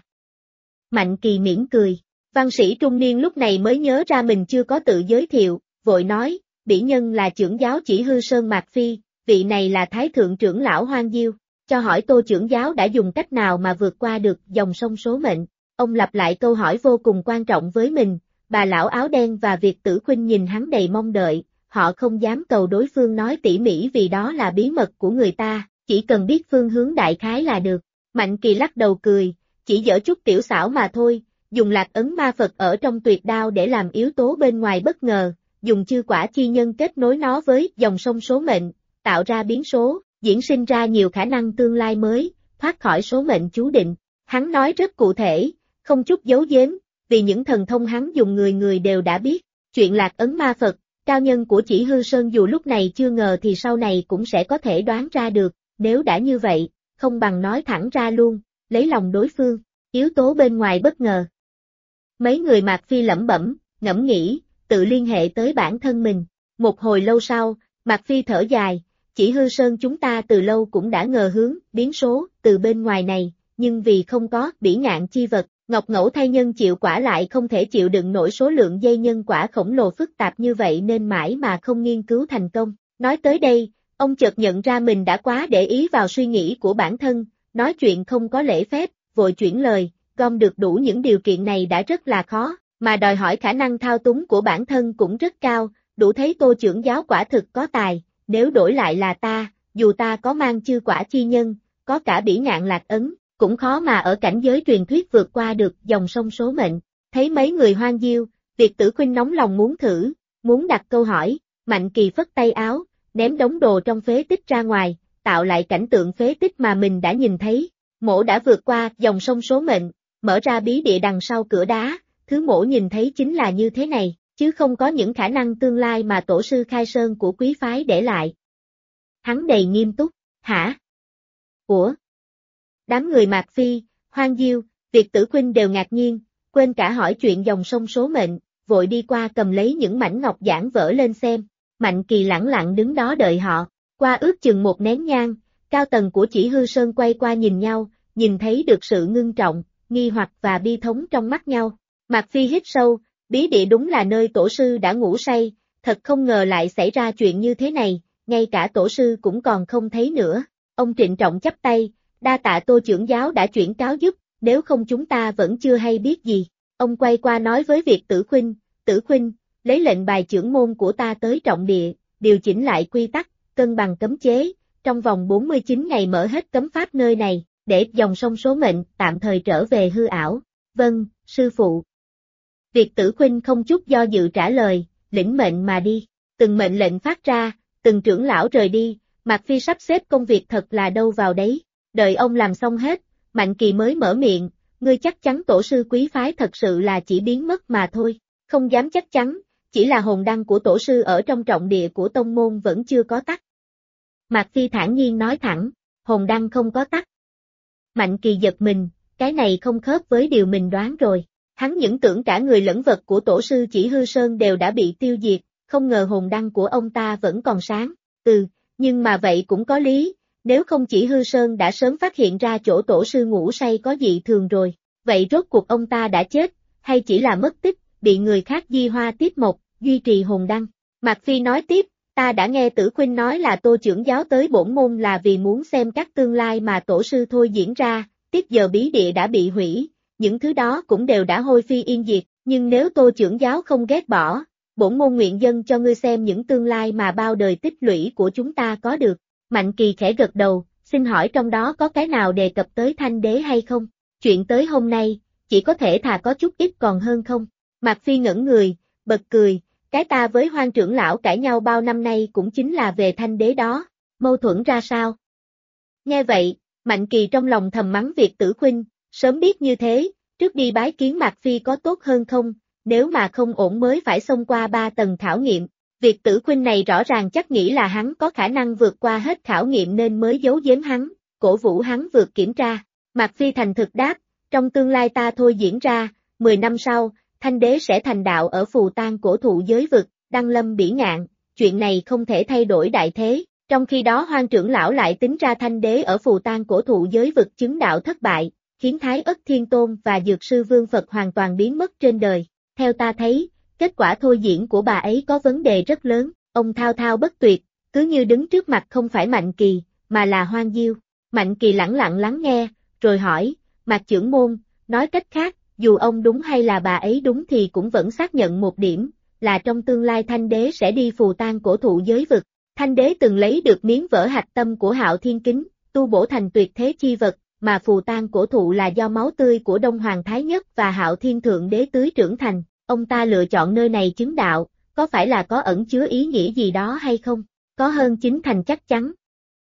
Mạnh Kỳ mỉm cười, văn sĩ trung niên lúc này mới nhớ ra mình chưa có tự giới thiệu, vội nói, bỉ nhân là trưởng giáo Chỉ Hư Sơn Mạc Phi, vị này là Thái Thượng trưởng lão Hoang Diêu, cho hỏi Tô trưởng giáo đã dùng cách nào mà vượt qua được dòng sông số mệnh. Ông lặp lại câu hỏi vô cùng quan trọng với mình, bà lão áo đen và Việt Tử Khuynh nhìn hắn đầy mong đợi, họ không dám cầu đối phương nói tỉ mỉ vì đó là bí mật của người ta, chỉ cần biết phương hướng đại khái là được. Mạnh Kỳ lắc đầu cười, chỉ dở chút tiểu xảo mà thôi, dùng lạc ấn ma Phật ở trong tuyệt đao để làm yếu tố bên ngoài bất ngờ, dùng chư quả chi nhân kết nối nó với dòng sông số mệnh, tạo ra biến số, diễn sinh ra nhiều khả năng tương lai mới, thoát khỏi số mệnh chú định. Hắn nói rất cụ thể, không chút giấu giếm, vì những thần thông hắn dùng người người đều đã biết. Chuyện lạc ấn ma Phật, cao nhân của Chỉ Hư Sơn dù lúc này chưa ngờ thì sau này cũng sẽ có thể đoán ra được, nếu đã như vậy, không bằng nói thẳng ra luôn, lấy lòng đối phương, yếu tố bên ngoài bất ngờ. Mấy người Mạc Phi lẩm bẩm, ngẫm nghĩ, tự liên hệ tới bản thân mình. Một hồi lâu sau, Mạc Phi thở dài, Chỉ Hư Sơn chúng ta từ lâu cũng đã ngờ hướng, biến số, từ bên ngoài này, nhưng vì không có bỉ ngạn chi vật, Ngọc Ngẫu thay nhân chịu quả lại không thể chịu đựng nổi số lượng dây nhân quả khổng lồ phức tạp như vậy nên mãi mà không nghiên cứu thành công. Nói tới đây, ông chợt nhận ra mình đã quá để ý vào suy nghĩ của bản thân, nói chuyện không có lễ phép, vội chuyển lời, gom được đủ những điều kiện này đã rất là khó, mà đòi hỏi khả năng thao túng của bản thân cũng rất cao, đủ thấy Tô trưởng giáo quả thực có tài, nếu đổi lại là ta, dù ta có mang chư quả chi nhân, có cả bỉ ngạn lạc ấn, cũng khó mà ở cảnh giới truyền thuyết vượt qua được dòng sông số mệnh. Thấy mấy người Hoang Diêu, Việt Tử Khuynh nóng lòng muốn thử, muốn đặt câu hỏi, Mạnh Kỳ phất tay áo, ném đống đồ trong phế tích ra ngoài, tạo lại cảnh tượng phế tích mà mình đã nhìn thấy. Mỗ đã vượt qua dòng sông số mệnh, mở ra bí địa đằng sau cửa đá, thứ mỗ nhìn thấy chính là như thế này, chứ không có những khả năng tương lai mà tổ sư khai sơn của quý phái để lại. Hắn đầy nghiêm túc, hả? Ủa? Đám người Mạc Phi, Hoang Diêu, Việt Tử Khuynh đều ngạc nhiên, quên cả hỏi chuyện dòng sông số mệnh, vội đi qua cầm lấy những mảnh ngọc giản vỡ lên xem. Mạnh Kỳ lẳng lặng đứng đó đợi họ, qua ước chừng một nén nhang, cao tầng của Chỉ Hư Sơn quay qua nhìn nhau, nhìn thấy được sự ngưng trọng, nghi hoặc và bi thống trong mắt nhau. Mạc Phi hít sâu, bí địa đúng là nơi tổ sư đã ngủ say, thật không ngờ lại xảy ra chuyện như thế này, ngay cả tổ sư cũng còn không thấy nữa. Ông trịnh trọng chắp tay, đa tạ Tô trưởng giáo đã chuyển cáo giúp, nếu không chúng ta vẫn chưa hay biết gì. Ông quay qua nói với Việt Tử Khuynh, lấy lệnh bài trưởng môn của ta tới trọng địa, điều chỉnh lại quy tắc, cân bằng cấm chế, trong vòng 49 ngày mở hết cấm pháp nơi này, để dòng sông số mệnh tạm thời trở về hư ảo. Vâng, sư phụ. Việt Tử Khuynh không chút do dự trả lời, lĩnh mệnh mà đi. Từng mệnh lệnh phát ra, từng trưởng lão rời đi, Mạc Phi sắp xếp công việc thật là đâu vào đấy. Đợi ông làm xong hết, Mạnh Kỳ mới mở miệng, ngươi chắc chắn tổ sư quý phái thật sự là chỉ biến mất mà thôi. Không dám chắc chắn, chỉ là hồn đăng của tổ sư ở trong trọng địa của tông môn vẫn chưa có tắt. Mạc Phi thản nhiên nói thẳng, hồn đăng không có tắt. Mạnh Kỳ giật mình, cái này không khớp với điều mình đoán rồi. Hắn những tưởng cả người lẫn vật của tổ sư Chỉ Hư Sơn đều đã bị tiêu diệt, không ngờ hồn đăng của ông ta vẫn còn sáng. Nhưng mà vậy cũng có lý, nếu không Chỉ Hư Sơn đã sớm phát hiện ra chỗ tổ sư ngủ say có dị thường rồi. Vậy rốt cuộc ông ta đã chết, hay chỉ là mất tích, bị người khác di hoa tiếp mộc, duy trì hồn đăng? Mạc Phi nói tiếp, ta đã nghe Tử Khuynh nói là Tô trưởng giáo tới bổn môn là vì muốn xem các tương lai mà tổ sư thôi diễn ra, tiếc giờ bí địa đã bị hủy, những thứ đó cũng đều đã hôi phi yên diệt, Nhưng nếu Tô trưởng giáo không ghét bỏ, bổn môn nguyện dâng cho ngươi xem những tương lai mà bao đời tích lũy của chúng ta có được. Mạnh Kỳ khẽ gật đầu, xin hỏi trong đó có cái nào đề cập tới Thanh đế hay không? Chuyện tới hôm nay, chỉ có thể thà có chút ít còn hơn không? Mạc Phi ngẩn người, bật cười, cái ta với Hoang trưởng lão cãi nhau bao năm nay cũng chính là về Thanh đế đó, mâu thuẫn ra sao? Nghe vậy, Mạnh Kỳ trong lòng thầm mắng Việt Tử Khuynh, sớm biết như thế, trước đi bái kiến Mạc Phi có tốt hơn không, nếu mà không ổn mới phải xông qua 3 tầng khảo nghiệm. Việt Tử Khuynh này rõ ràng chắc nghĩ là hắn có khả năng vượt qua hết khảo nghiệm nên mới giấu giếm hắn, cổ vũ hắn vượt kiểm tra. Mạc Phi thành thực đáp, trong tương lai ta thôi diễn ra, 10 năm sau, Thanh đế sẽ thành đạo ở phù tang cổ thụ giới vực, đăng lâm bỉ ngạn, chuyện này không thể thay đổi đại thế. Trong khi đó Hoang trưởng lão lại tính ra Thanh đế ở phù tang cổ thụ giới vực chứng đạo thất bại, khiến Thái Ất Thiên Tôn và Dược Sư Vương Phật hoàn toàn biến mất trên đời. Theo ta thấy, kết quả thôi diễn của bà ấy có vấn đề rất lớn, ông thao thao bất tuyệt, cứ như đứng trước mặt không phải Mạnh Kỳ, mà là Hoang Diêu. Mạnh Kỳ lẳng lặng lắng nghe, rồi hỏi, Mạc trưởng môn, nói cách khác, dù ông đúng hay là bà ấy đúng thì cũng vẫn xác nhận một điểm, là trong tương lai Thanh đế sẽ đi phù tang cổ thụ giới vực. Thanh đế từng lấy được miếng vỡ hạch tâm của Hạo Thiên Kính, tu bổ thành tuyệt thế chi vật, mà phù tang cổ thụ là do máu tươi của Đông Hoàng Thái Nhất và Hạo Thiên Thượng Đế tưới trưởng thành. Ông ta lựa chọn nơi này chứng đạo, có phải là có ẩn chứa ý nghĩa gì đó hay không? Có hơn 9 thành chắc chắn.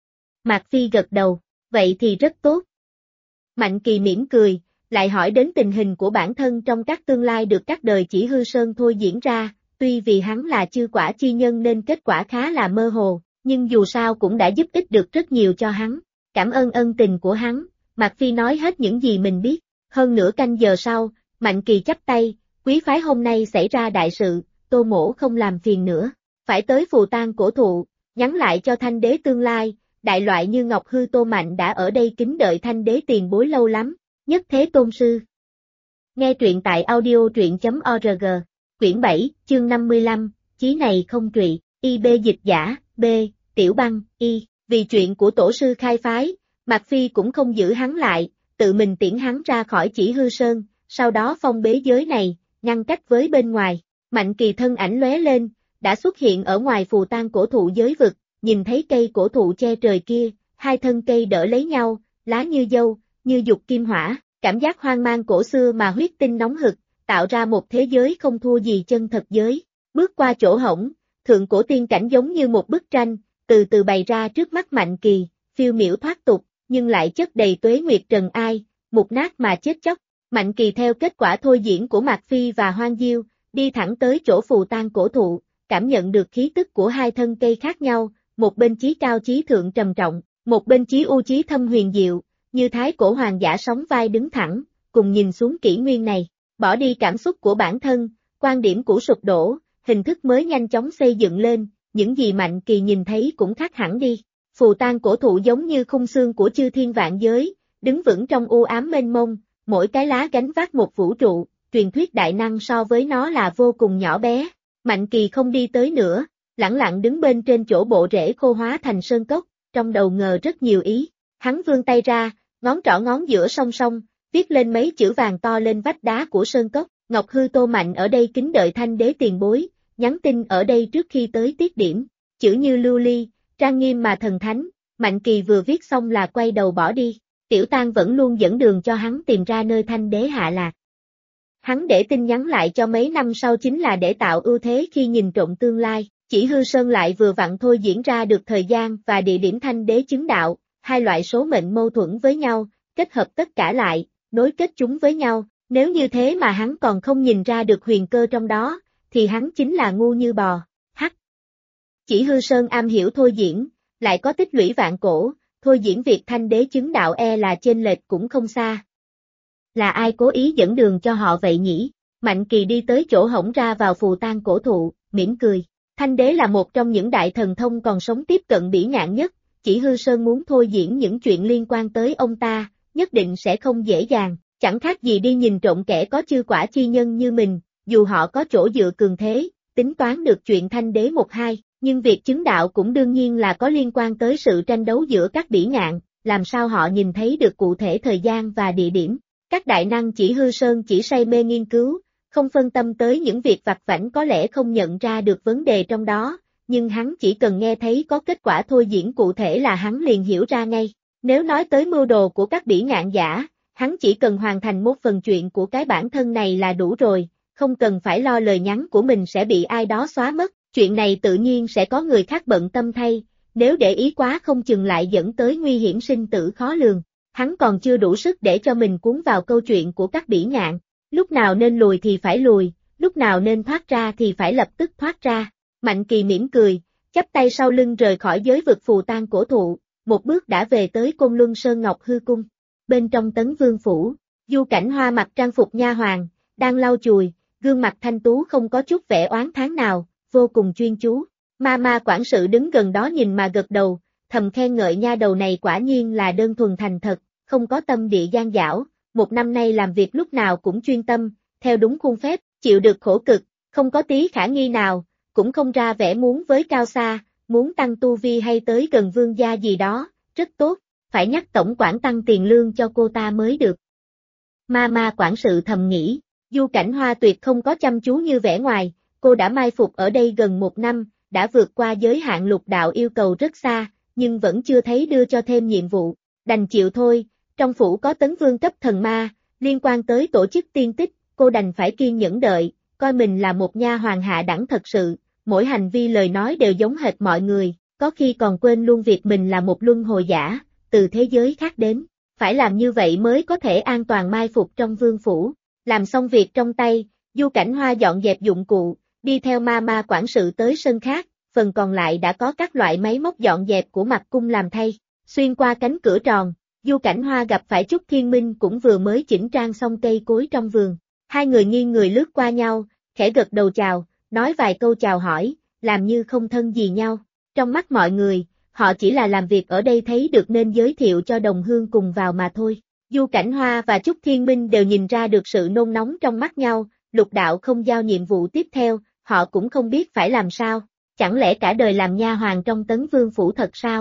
Mạc Phi gật đầu, vậy thì rất tốt. Mạnh Kỳ mỉm cười, lại hỏi đến tình hình của bản thân trong các tương lai được các đời Chỉ Hư Sơn thôi diễn ra, tuy vì hắn là chư quả chi nhân nên kết quả khá là mơ hồ, nhưng dù sao cũng đã giúp ích được rất nhiều cho hắn. Cảm ơn ân tình của hắn, Mạc Phi nói hết những gì mình biết. Hơn nửa canh giờ sau, Mạnh Kỳ chắp tay, quý phái hôm nay xảy ra đại sự, Tô mỗ không làm phiền nữa, phải tới phù tang cổ thụ, nhắn lại cho Thanh đế tương lai, đại loại như Ngọc Hư Tô Mạnh đã ở đây kính đợi Thanh đế tiền bối lâu lắm, nhất thế tôn sư. Nghe truyện tại audio truyện.org, quyển 7, chương 55, chí này không trụy, IB dịch giả, B, Tiểu Băng, Y, vì chuyện của tổ sư khai phái, Mạc Phi cũng không giữ hắn lại, tự mình tiễn hắn ra khỏi Chỉ Hư Sơn, sau đó phong bế giới này, ngăn cách với bên ngoài. Mạnh Kỳ thân ảnh lóe lên, đã xuất hiện ở ngoài phù tang cổ thụ giới vực, nhìn thấy cây cổ thụ che trời kia, hai thân cây đỡ lấy nhau, lá như dâu, như dục kim hỏa, cảm giác hoang mang cổ xưa mà huyết tinh nóng hực, tạo ra một thế giới không thua gì chân thật giới. Bước qua chỗ hổng, thượng cổ tiên cảnh giống như một bức tranh, từ từ bày ra trước mắt Mạnh Kỳ, phiêu miểu thoát tục, nhưng lại chất đầy tuế nguyệt trần ai, mục nát mà chết chóc. Mạnh Kỳ theo kết quả thôi diễn của Mạc Phi và Hoang Diêu, đi thẳng tới chỗ phù tang cổ thụ, cảm nhận được khí tức của hai thân cây khác nhau, một bên chí cao chí thượng trầm trọng, một bên chí u chí thâm huyền diệu, như thái cổ hoàng giả sóng vai đứng thẳng, cùng nhìn xuống kỷ nguyên này, bỏ đi cảm xúc của bản thân, quan điểm cũ sụp đổ, hình thức mới nhanh chóng xây dựng lên, những gì Mạnh Kỳ nhìn thấy cũng khác hẳn đi. Phù tang cổ thụ giống như khung xương của chư thiên vạn giới, đứng vững trong u ám mênh mông, mỗi cái lá gánh vác một vũ trụ, truyền thuyết đại năng so với nó là vô cùng nhỏ bé. Mạnh Kỳ không đi tới nữa, lẳng lặng đứng bên trên chỗ bộ rễ khô hóa thành sơn cốc, trong đầu ngờ rất nhiều ý. Hắn vươn tay ra, ngón trỏ ngón giữa song song, viết lên mấy chữ vàng to lên vách đá của sơn cốc. Ngọc Hư Tô Mạnh ở đây kính đợi Thanh đế tiền bối, nhắn tin ở đây trước khi tới tiết điểm. Chữ như lưu ly, trang nghiêm mà thần thánh. Mạnh Kỳ vừa viết xong là quay đầu bỏ đi. Tiểu Tang vẫn luôn dẫn đường cho hắn tìm ra nơi Thanh đế hạ lạc. Hắn để tin nhắn lại cho mấy năm sau chính là để tạo ưu thế khi nhìn trộm tương lai. Chỉ Hư Sơn lại vừa vặn thôi diễn ra được thời gian và địa điểm Thanh đế chứng đạo, hai loại số mệnh mâu thuẫn với nhau, kết hợp tất cả lại, nối kết chúng với nhau. Nếu như thế mà hắn còn không nhìn ra được huyền cơ trong đó, thì hắn chính là ngu như bò. Chỉ Hư Sơn am hiểu thôi diễn, lại có tích lũy vạn cổ, thôi diễn việc Thanh đế chứng đạo là chênh lệch cũng không xa. Là ai cố ý dẫn đường cho họ vậy nhỉ? Mạnh Kỳ đi tới chỗ hổng ra vào phù tang cổ thụ, mỉm cười. Thanh đế là một trong những đại thần thông còn sống tiếp cận bỉ ngạn nhất, Chỉ Hư Sơn muốn thôi diễn những chuyện liên quan tới ông ta, nhất định sẽ không dễ dàng, chẳng khác gì đi nhìn trộm kẻ có chư quả chi nhân như mình, dù họ có chỗ dựa cường thế, tính toán được chuyện Thanh đế 1-2, nhưng việc chứng đạo cũng đương nhiên là có liên quan tới sự tranh đấu giữa các bỉ ngạn, làm sao họ nhìn thấy được cụ thể thời gian và địa điểm. Các đại năng Chỉ Hư Sơn chỉ say mê nghiên cứu, không phân tâm tới những việc vặt vãnh có lẽ không nhận ra được vấn đề trong đó, nhưng hắn chỉ cần nghe thấy có kết quả thôi diễn cụ thể là hắn liền hiểu ra ngay. Nếu nói tới mưu đồ của các bỉ ngạn giả, hắn chỉ cần hoàn thành một phần chuyện của cái bản thân này là đủ rồi, không cần phải lo lời nhắn của mình sẽ bị ai đó xóa mất, chuyện này tự nhiên sẽ có người khác bận tâm thay, nếu để ý quá không chừng lại dẫn tới nguy hiểm sinh tử khó lường. Hắn còn chưa đủ sức để cho mình cuốn vào câu chuyện của các bỉ ngạn, lúc nào nên lùi thì phải lùi, lúc nào nên thoát ra thì phải lập tức thoát ra. Mạnh Kỳ mỉm cười, chắp tay sau lưng rời khỏi giới vực phù tang cổ thụ, một bước đã về tới Côn Luân Sơn Ngọc Hư Cung. Bên trong Tấn Vương phủ, Du Cảnh Hoa mặc trang phục nha hoàn, đang lau chùi, gương mặt thanh tú không có chút vẻ oán thán nào, vô cùng chuyên chú. Ma quản sự đứng gần đó nhìn mà gật đầu, thầm khen ngợi nha đầu này quả nhiên là đơn thuần thành thật, không có tâm địa gian dảo, một năm nay làm việc lúc nào cũng chuyên tâm, theo đúng khuôn phép, chịu được khổ cực, không có tí khả nghi nào, cũng không ra vẻ muốn với cao xa, muốn tăng tu vi hay tới gần vương gia gì đó, rất tốt, phải nhắc tổng quản tăng tiền lương cho cô ta mới được. Ma quản sự thầm nghĩ, Du Cảnh Hoa tuyệt không có chăm chú như vẻ ngoài, cô đã mai phục ở đây gần một năm, đã vượt qua giới hạn lục đạo yêu cầu rất xa, nhưng vẫn chưa thấy đưa cho thêm nhiệm vụ, đành chịu thôi, trong phủ có Tấn Vương cấp thần ma, liên quan tới tổ chức tiên tích, cô đành phải kiên nhẫn đợi, coi mình là một nha hoàn hạ đẳng thật sự, mỗi hành vi lời nói đều giống hệt mọi người, có khi còn quên luôn việc mình là một luân hồi giả, từ thế giới khác đến, phải làm như vậy mới có thể an toàn mai phục trong vương phủ. Làm xong việc trong tay, Du Cảnh Hoa dọn dẹp dụng cụ, đi theo ma quản sự tới sân khác, phần còn lại đã có các loại máy móc dọn dẹp của Mặc Cung làm thay. Xuyên qua cánh cửa tròn, Du Cảnh Hoa gặp phải Trúc Thiên Minh cũng vừa mới chỉnh trang xong cây cối trong vườn. Hai người nghiêng người lướt qua nhau, khẽ gật đầu chào, nói vài câu chào hỏi, làm như không thân gì nhau. Trong mắt mọi người, họ chỉ là làm việc ở đây thấy được nên giới thiệu cho đồng hương cùng vào mà thôi. Du Cảnh Hoa và Trúc Thiên Minh đều nhìn ra được sự nôn nóng trong mắt nhau, lục đạo không giao nhiệm vụ tiếp theo, họ cũng không biết phải làm sao, chẳng lẽ cả đời làm nha hoàn trong Tấn Vương phủ thật sao?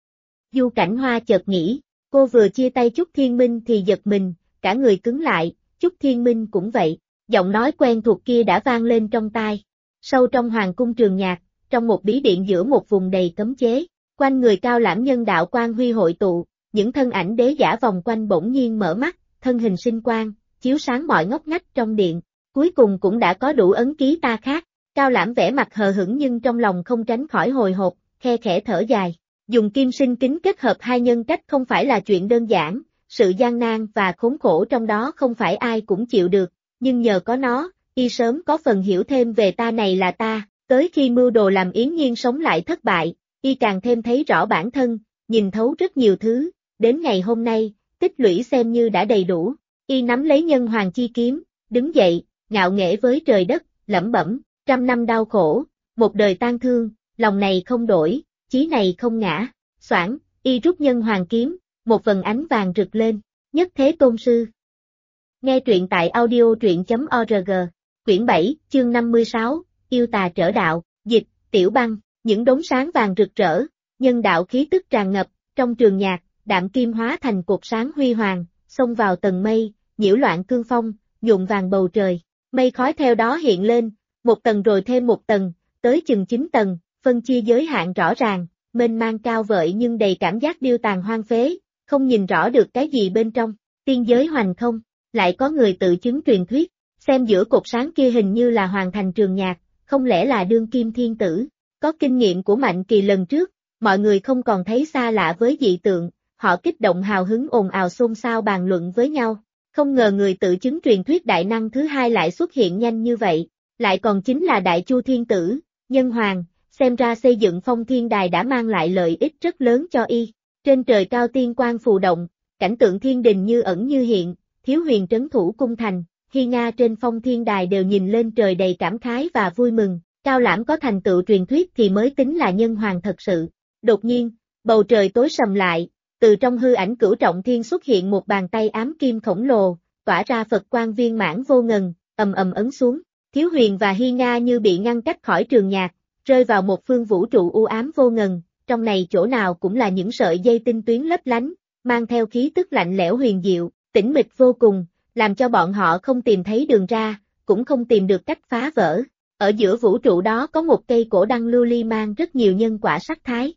Du Cảnh Hoa chợt nghĩ, cô vừa chia tay Trúc Thiên Minh thì giật mình, cả người cứng lại, Trúc Thiên Minh cũng vậy, giọng nói quen thuộc kia đã vang lên trong tai. Sâu trong hoàng cung Trường Nhạc, trong một bí điện giữa một vùng đầy cấm chế, quanh người Cao Lãm nhân đạo quang huy hội tụ, những thân ảnh đế giả vòng quanh bỗng nhiên mở mắt, thân hình sinh quang, chiếu sáng mọi ngóc ngách trong điện, cuối cùng cũng đã có đủ ấn ký ta khác. Cao Lãm vẻ mặt hờ hững nhưng trong lòng không tránh khỏi hồi hộp, khe khẽ thở dài. Dùng kim sinh kính kết hợp hai nhân cách không phải là chuyện đơn giản, sự gian nan và khốn khổ trong đó không phải ai cũng chịu được, nhưng nhờ có nó, y sớm có phần hiểu thêm về ta này là ta, tới khi mưu đồ làm Yến Nhiên sống lại thất bại, y càng thêm thấy rõ bản thân, nhìn thấu rất nhiều thứ, đến ngày hôm nay, tích lũy xem như đã đầy đủ, y nắm lấy nhân hoàng chi kiếm, đứng dậy, ngạo nghễ với trời đất, lẩm bẩm, 100 năm đau khổ, một đời tang thương, lòng này không đổi, chí này không ngã, xoảng, y rút nhân hoàng kiếm, một vần ánh vàng rực lên, nhất thế tôn sư. Nghe truyện tại audio truyện.org, quyển 7, chương 56, yêu tà trở đạo, dịch, Tiểu Băng, những đốm sáng vàng rực rỡ, nhân đạo khí tức tràn ngập, trong Trường Nhạc, đạm kim hóa thành cột sáng huy hoàng, xông vào tầng mây, nhiễu loạn cương phong, nhuộm vàng bầu trời, mây khói theo đó hiện lên, một tầng rồi thêm một tầng, tới chừng 9 tầng, phân chia giới hạn rõ ràng, mênh mang cao vợi nhưng đầy cảm giác điêu tàn hoang phế, không nhìn rõ được cái gì bên trong, tiên giới hoành không, lại có người tự chứng truyền thuyết, xem giữa cột sáng kia hình như là hoàn thành Trường Nhạc, không lẽ là đương kim thiên tử, có kinh nghiệm của Mạnh Kỳ lần trước, mọi người không còn thấy xa lạ với dị tượng, họ kích động hào hứng ồn ào xôn xao bàn luận với nhau, không ngờ người tự chứng truyền thuyết đại năng thứ hai lại xuất hiện nhanh như vậy, lại còn chính là Đại Chu Thiên Tử, Nhân Hoàng, xem ra xây dựng Phong Thiên Đài đã mang lại lợi ích rất lớn cho y. Trên trời cao tiên quang phù động, cảnh tượng thiên đình như ẩn như hiện, Thiếu Huyền trấn thủ cung thành, Hy Nga trên Phong Thiên Đài đều nhìn lên trời đầy cảm khái và vui mừng, Cao Lãm có thành tựu truyền thuyết thì mới tính là nhân hoàng thật sự. Đột nhiên, bầu trời tối sầm lại, từ trong hư ảnh Cửu Trọng Thiên xuất hiện một bàn tay ám kim khổng lồ, tỏa ra Phật quang viên mãn vô ngần, ầm ầm ấn xuống. Thiếu Huyền và Hy Nga như bị ngăn cách khỏi Trường Nhạc, rơi vào một phương vũ trụ u ám vô ngần, trong này chỗ nào cũng là những sợi dây tinh tuyến lấp lánh, mang theo khí tức lạnh lẽo huyền diệu, tĩnh mịch vô cùng, làm cho bọn họ không tìm thấy đường ra, cũng không tìm được cách phá vỡ. Ở giữa vũ trụ đó có một cây cổ đăng lưu ly mang rất nhiều nhân quả sắc thái.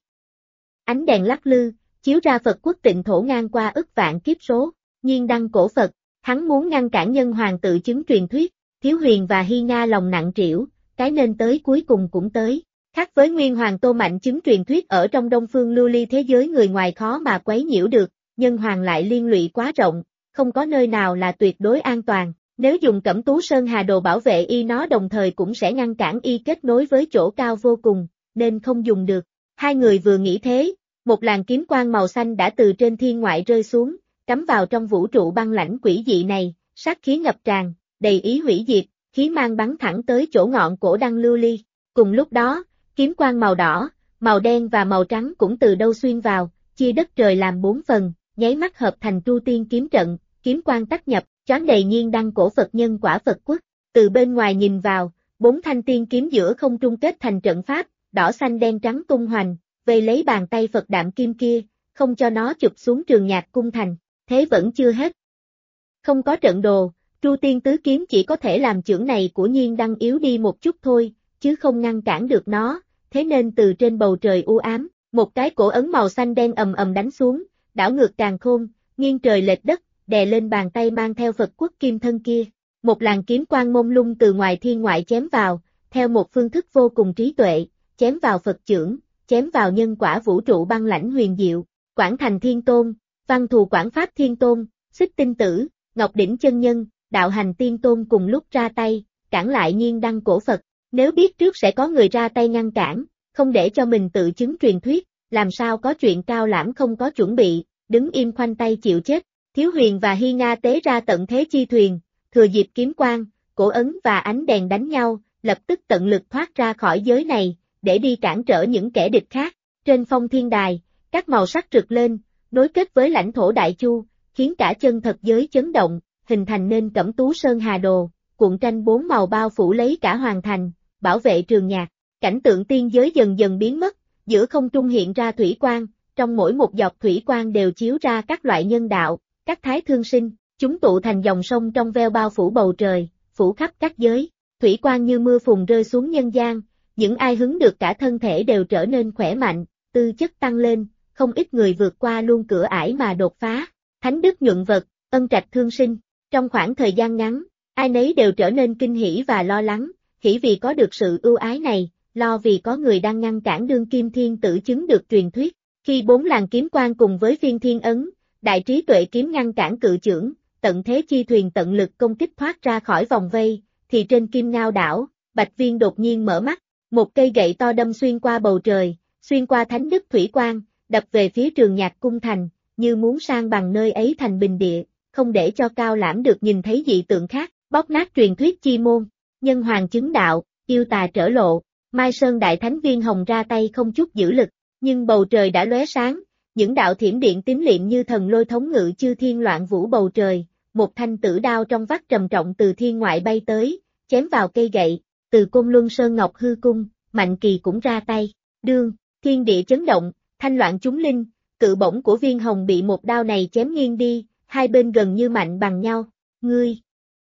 Ánh đèn lắc lư, chiếu ra Phật quốc tịnh thổ ngang qua ức vạn kiếp số, nhiên đăng cổ Phật, hắn muốn ngăn cản nhân hoàng tự chứng truyền thuyết, Thiếu Huyền và Hy Nga lòng nặng trĩu, cái nên tới cuối cùng cũng tới. Khác với Nguyên Hoàng Tô Mạnh chứng truyền thuyết ở trong Đông Phương lưu ly thế giới người ngoài khó mà quấy nhiễu được, nhân hoàng lại liên lụy quá rộng, không có nơi nào là tuyệt đối an toàn. Nếu dùng Cẩm Tú Sơn Hà Đồ bảo vệ y nó đồng thời cũng sẽ ngăn cản y kết nối với chỗ cao vô cùng, nên không dùng được. Hai người vừa nghĩ thế, một làn kiếm quang màu xanh đã từ trên thiên ngoại rơi xuống, cắm vào trong vũ trụ băng lãnh quỷ dị này, sát khí ngập tràn, đầy ý hủy diệt, khí mang bắn thẳng tới chỗ ngọn cổ đăng lưu ly. Cùng lúc đó, kiếm quang màu đỏ, màu đen và màu trắng cũng từ đâu xuyên vào, chia đất trời làm 4 phần, nháy mắt hợp thành Tru Tiên kiếm trận, kiếm quang tách nhập, choáng đầy nhiên đăng cổ Phật nhân quả Phật quốc. Từ bên ngoài nhìn vào, 4 thanh tiên kiếm giữa không trung kết thành trận pháp, đỏ xanh đen trắng tung hoành, vây lấy bàn tay Phật đạm kim kia, không cho nó chụp xuống Trường Nhạc cung thành. Thế vẫn chưa hết. Không có trận đồ, Tru Tiên tứ kiếm chỉ có thể làm chưởng này của nhiên đăng yếu đi một chút thôi, chứ không ngăn cản được nó, thế nên từ trên bầu trời u ám, một cái cổ ấn màu xanh đen ầm ầm đánh xuống, đảo ngược càn khôn, nghiêng trời lệch đất, đè lên bàn tay mang theo Phật quốc kim thân kia. Một làn kiếm quang mông lung từ ngoài thiên ngoại chém vào, theo một phương thức vô cùng trí tuệ, chém vào Phật chưởng, chém vào nhân quả vũ trụ băng lãnh huyền diệu. Quảng Thành Thiên Tôn, Văn Thù Quảng Pháp Thiên Tôn, Xích Tinh Tử, Ngọc Đỉnh Chân Nhân, Đạo Hành Tiên Tôn cùng lúc ra tay, cản lại nhiên đăng cổ Phật. Nếu biết trước sẽ có người ra tay ngăn cản, không để cho mình tự chứng truyền thuyết, làm sao có chuyện Cao Lãm không có chuẩn bị, đứng im khoanh tay chịu chết. Thiếu Huyền và Hy Nga tế ra tận thế chi thuyền, thừa dịp kiếm quang, cổ ấn và ánh đèn đánh nhau, lập tức tận lực thoát ra khỏi giới này, để đi cản trở những kẻ địch khác. Trên phong thiên đài, các màu sắc rực lên, nối kết với lãnh thổ Đại Chu, khiến cả chân thật giới chấn động, hình thành nên Cẩm Tú Sơn Hà Đồ, cuộn tranh 4 màu bao phủ lấy cả hoàng thành, bảo vệ Trường Nhạc. Cảnh tượng tiên giới dần dần biến mất, giữa không trung hiện ra thủy quang, trong mỗi một giọt thủy quang đều chiếu ra các loại nhân đạo, các thái thương sinh, chúng tụ thành dòng sông trong veo bao phủ bầu trời, phủ khắp các giới. Thủy quang như mưa phùn rơi xuống nhân gian, những ai hứng được cả thân thể đều trở nên khỏe mạnh, tư chất tăng lên, không ít người vượt qua luôn cửa ải mà đột phá. Thánh đức nhuận vật, ân trạch thương sinh, trong khoảng thời gian ngắn, ai nấy đều trở nên kinh hỉ và lo lắng, hỉ vì có được sự ưu ái này, lo vì có người đang ngăn cản đương kim thiên tử chứng được truyền thuyết. Khi 4 làn kiếm quang cùng với phiên thiên ấn, đại trí tuệ kiếm ngăn cản cự chưởng, tận thế chi thuyền tận lực công kích thoát ra khỏi vòng vây, thì trên Kim Ngao đảo, Bạch Viên đột nhiên mở mắt, một cây gậy to đâm xuyên qua bầu trời, xuyên qua thánh đức thủy quang, đập về phía Trường Nhạc cung thành, như muốn san bằng nơi ấy thành bình địa, không để cho Cao Lãm được nhìn thấy dị tượng khác, bóp nát truyền thuyết chi môn. Nhân hoàng chứng đạo, yêu tà trở lộ, Mai Sơn Đại Thánh Viên Hồng ra tay không chút giữ lực, nhưng bầu trời đã lóe sáng, những đạo thiểm điện tím liệm như thần lôi thống ngự chư thiên loạn vũ bầu trời, một thanh tử đao trong vắt trầm trọng từ thiên ngoại bay tới, chém vào cây gậy. Từ Côn Luân Sơn Ngọc Hư Cung, Mạnh Kỳ cũng ra tay, đương, thiên địa chấn động, thanh loạn chúng linh, cự bổng của Viên Hồng bị một đao này chém nghiêng đi, hai bên gần như mạnh bằng nhau. Ngươi!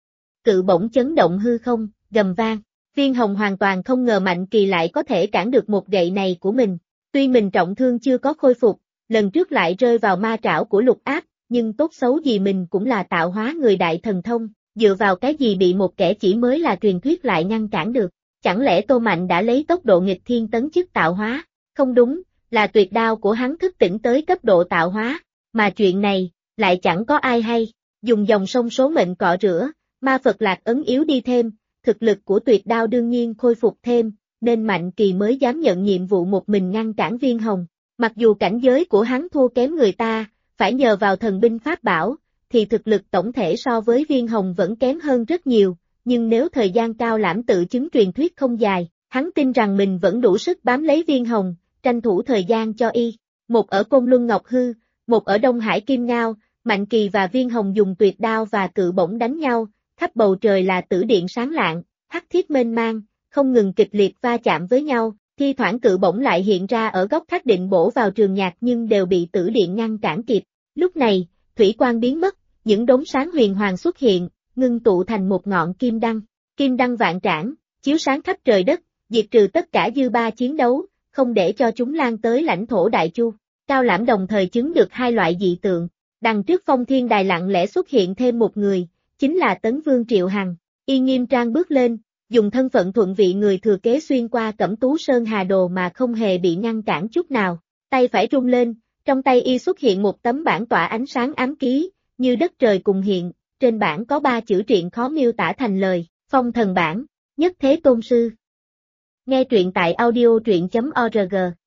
Cự bổng chấn động hư không, gầm vang. Viên Hồng hoàn toàn không ngờ Mạnh Kỳ lại có thể cản được một gậy này của mình. Tuy mình trọng thương chưa có khôi phục, lần trước lại rơi vào ma trảo của Lục Áp, nhưng tốt xấu gì mình cũng là tạo hóa người đại thần thông, dựa vào cái gì bị một kẻ chỉ mới là truyền thuyết lại ngăn cản được. Chẳng lẽ Tô Mạnh đã lấy tốc độ nghịch thiên tấn chức tạo hóa? Không đúng, là tuyệt đao của hắn thức tỉnh tới cấp độ tạo hóa, mà chuyện này, lại chẳng có ai hay. Dùng dòng sông số mệnh cọ rửa, ma Phật lạc ấn yếu đi thêm, thực lực của tuyệt đao đương nhiên khôi phục thêm, nên Mạnh Kỳ mới dám nhận nhiệm vụ một mình ngăn cản Viên Hồng. Mặc dù cảnh giới của hắn thua kém người ta, phải nhờ vào thần binh pháp bảo, thì thực lực tổng thể so với Viên Hồng vẫn kém hơn rất nhiều, nhưng nếu thời gian Cao Lãm tự chứng truyền thuyết không dài, hắn tin rằng mình vẫn đủ sức bám lấy Viên Hồng, tranh thủ thời gian cho y. Một ở Côn Luân Ngọc Hư, một ở Đông Hải Kim Ngao, Mạnh Kỳ và Viên Hồng dùng tuyệt đao và cự bổng đánh nhau, khắp bầu trời là tử điện sáng lạng, hắc thiết mênh mang, không ngừng kịch liệt va chạm với nhau, thi thoảng cự bổng lại hiện ra ở góc khác định bổ vào Trường Nhạc nhưng đều bị tử điện ngăn cản kịp. Lúc này, thủy quang biến mất, những đốm sáng huyền hoàng xuất hiện, ngưng tụ thành một ngọn kim đăng. kim đăng vạn trảm, chiếu sáng khắp trời đất, diệt trừ tất cả dư ba chiến đấu, không để cho chúng lan tới lãnh thổ Đại Chu. Cao Lãm đồng thời chứng được hai loại dị tượng. Đằng trước phong thiên đài lặng lẽ xuất hiện thêm một người, chính là Tấn Vương Triệu Hằng. Y nghiêm trang bước lên, dùng thân phận thuận vị người thừa kế xuyên qua Cẩm Tú Sơn Hà Đồ mà không hề bị ngăn cản chút nào. Tay phải rung lên, trong tay y xuất hiện một tấm bản tỏa ánh sáng ám ký, như đất trời cùng hiện, trên bản có 3 chữ truyện khó miêu tả thành lời, Phong Thần Bản, Nhất Thế Tôn Sư. Nghe truyện tại audio truyện.org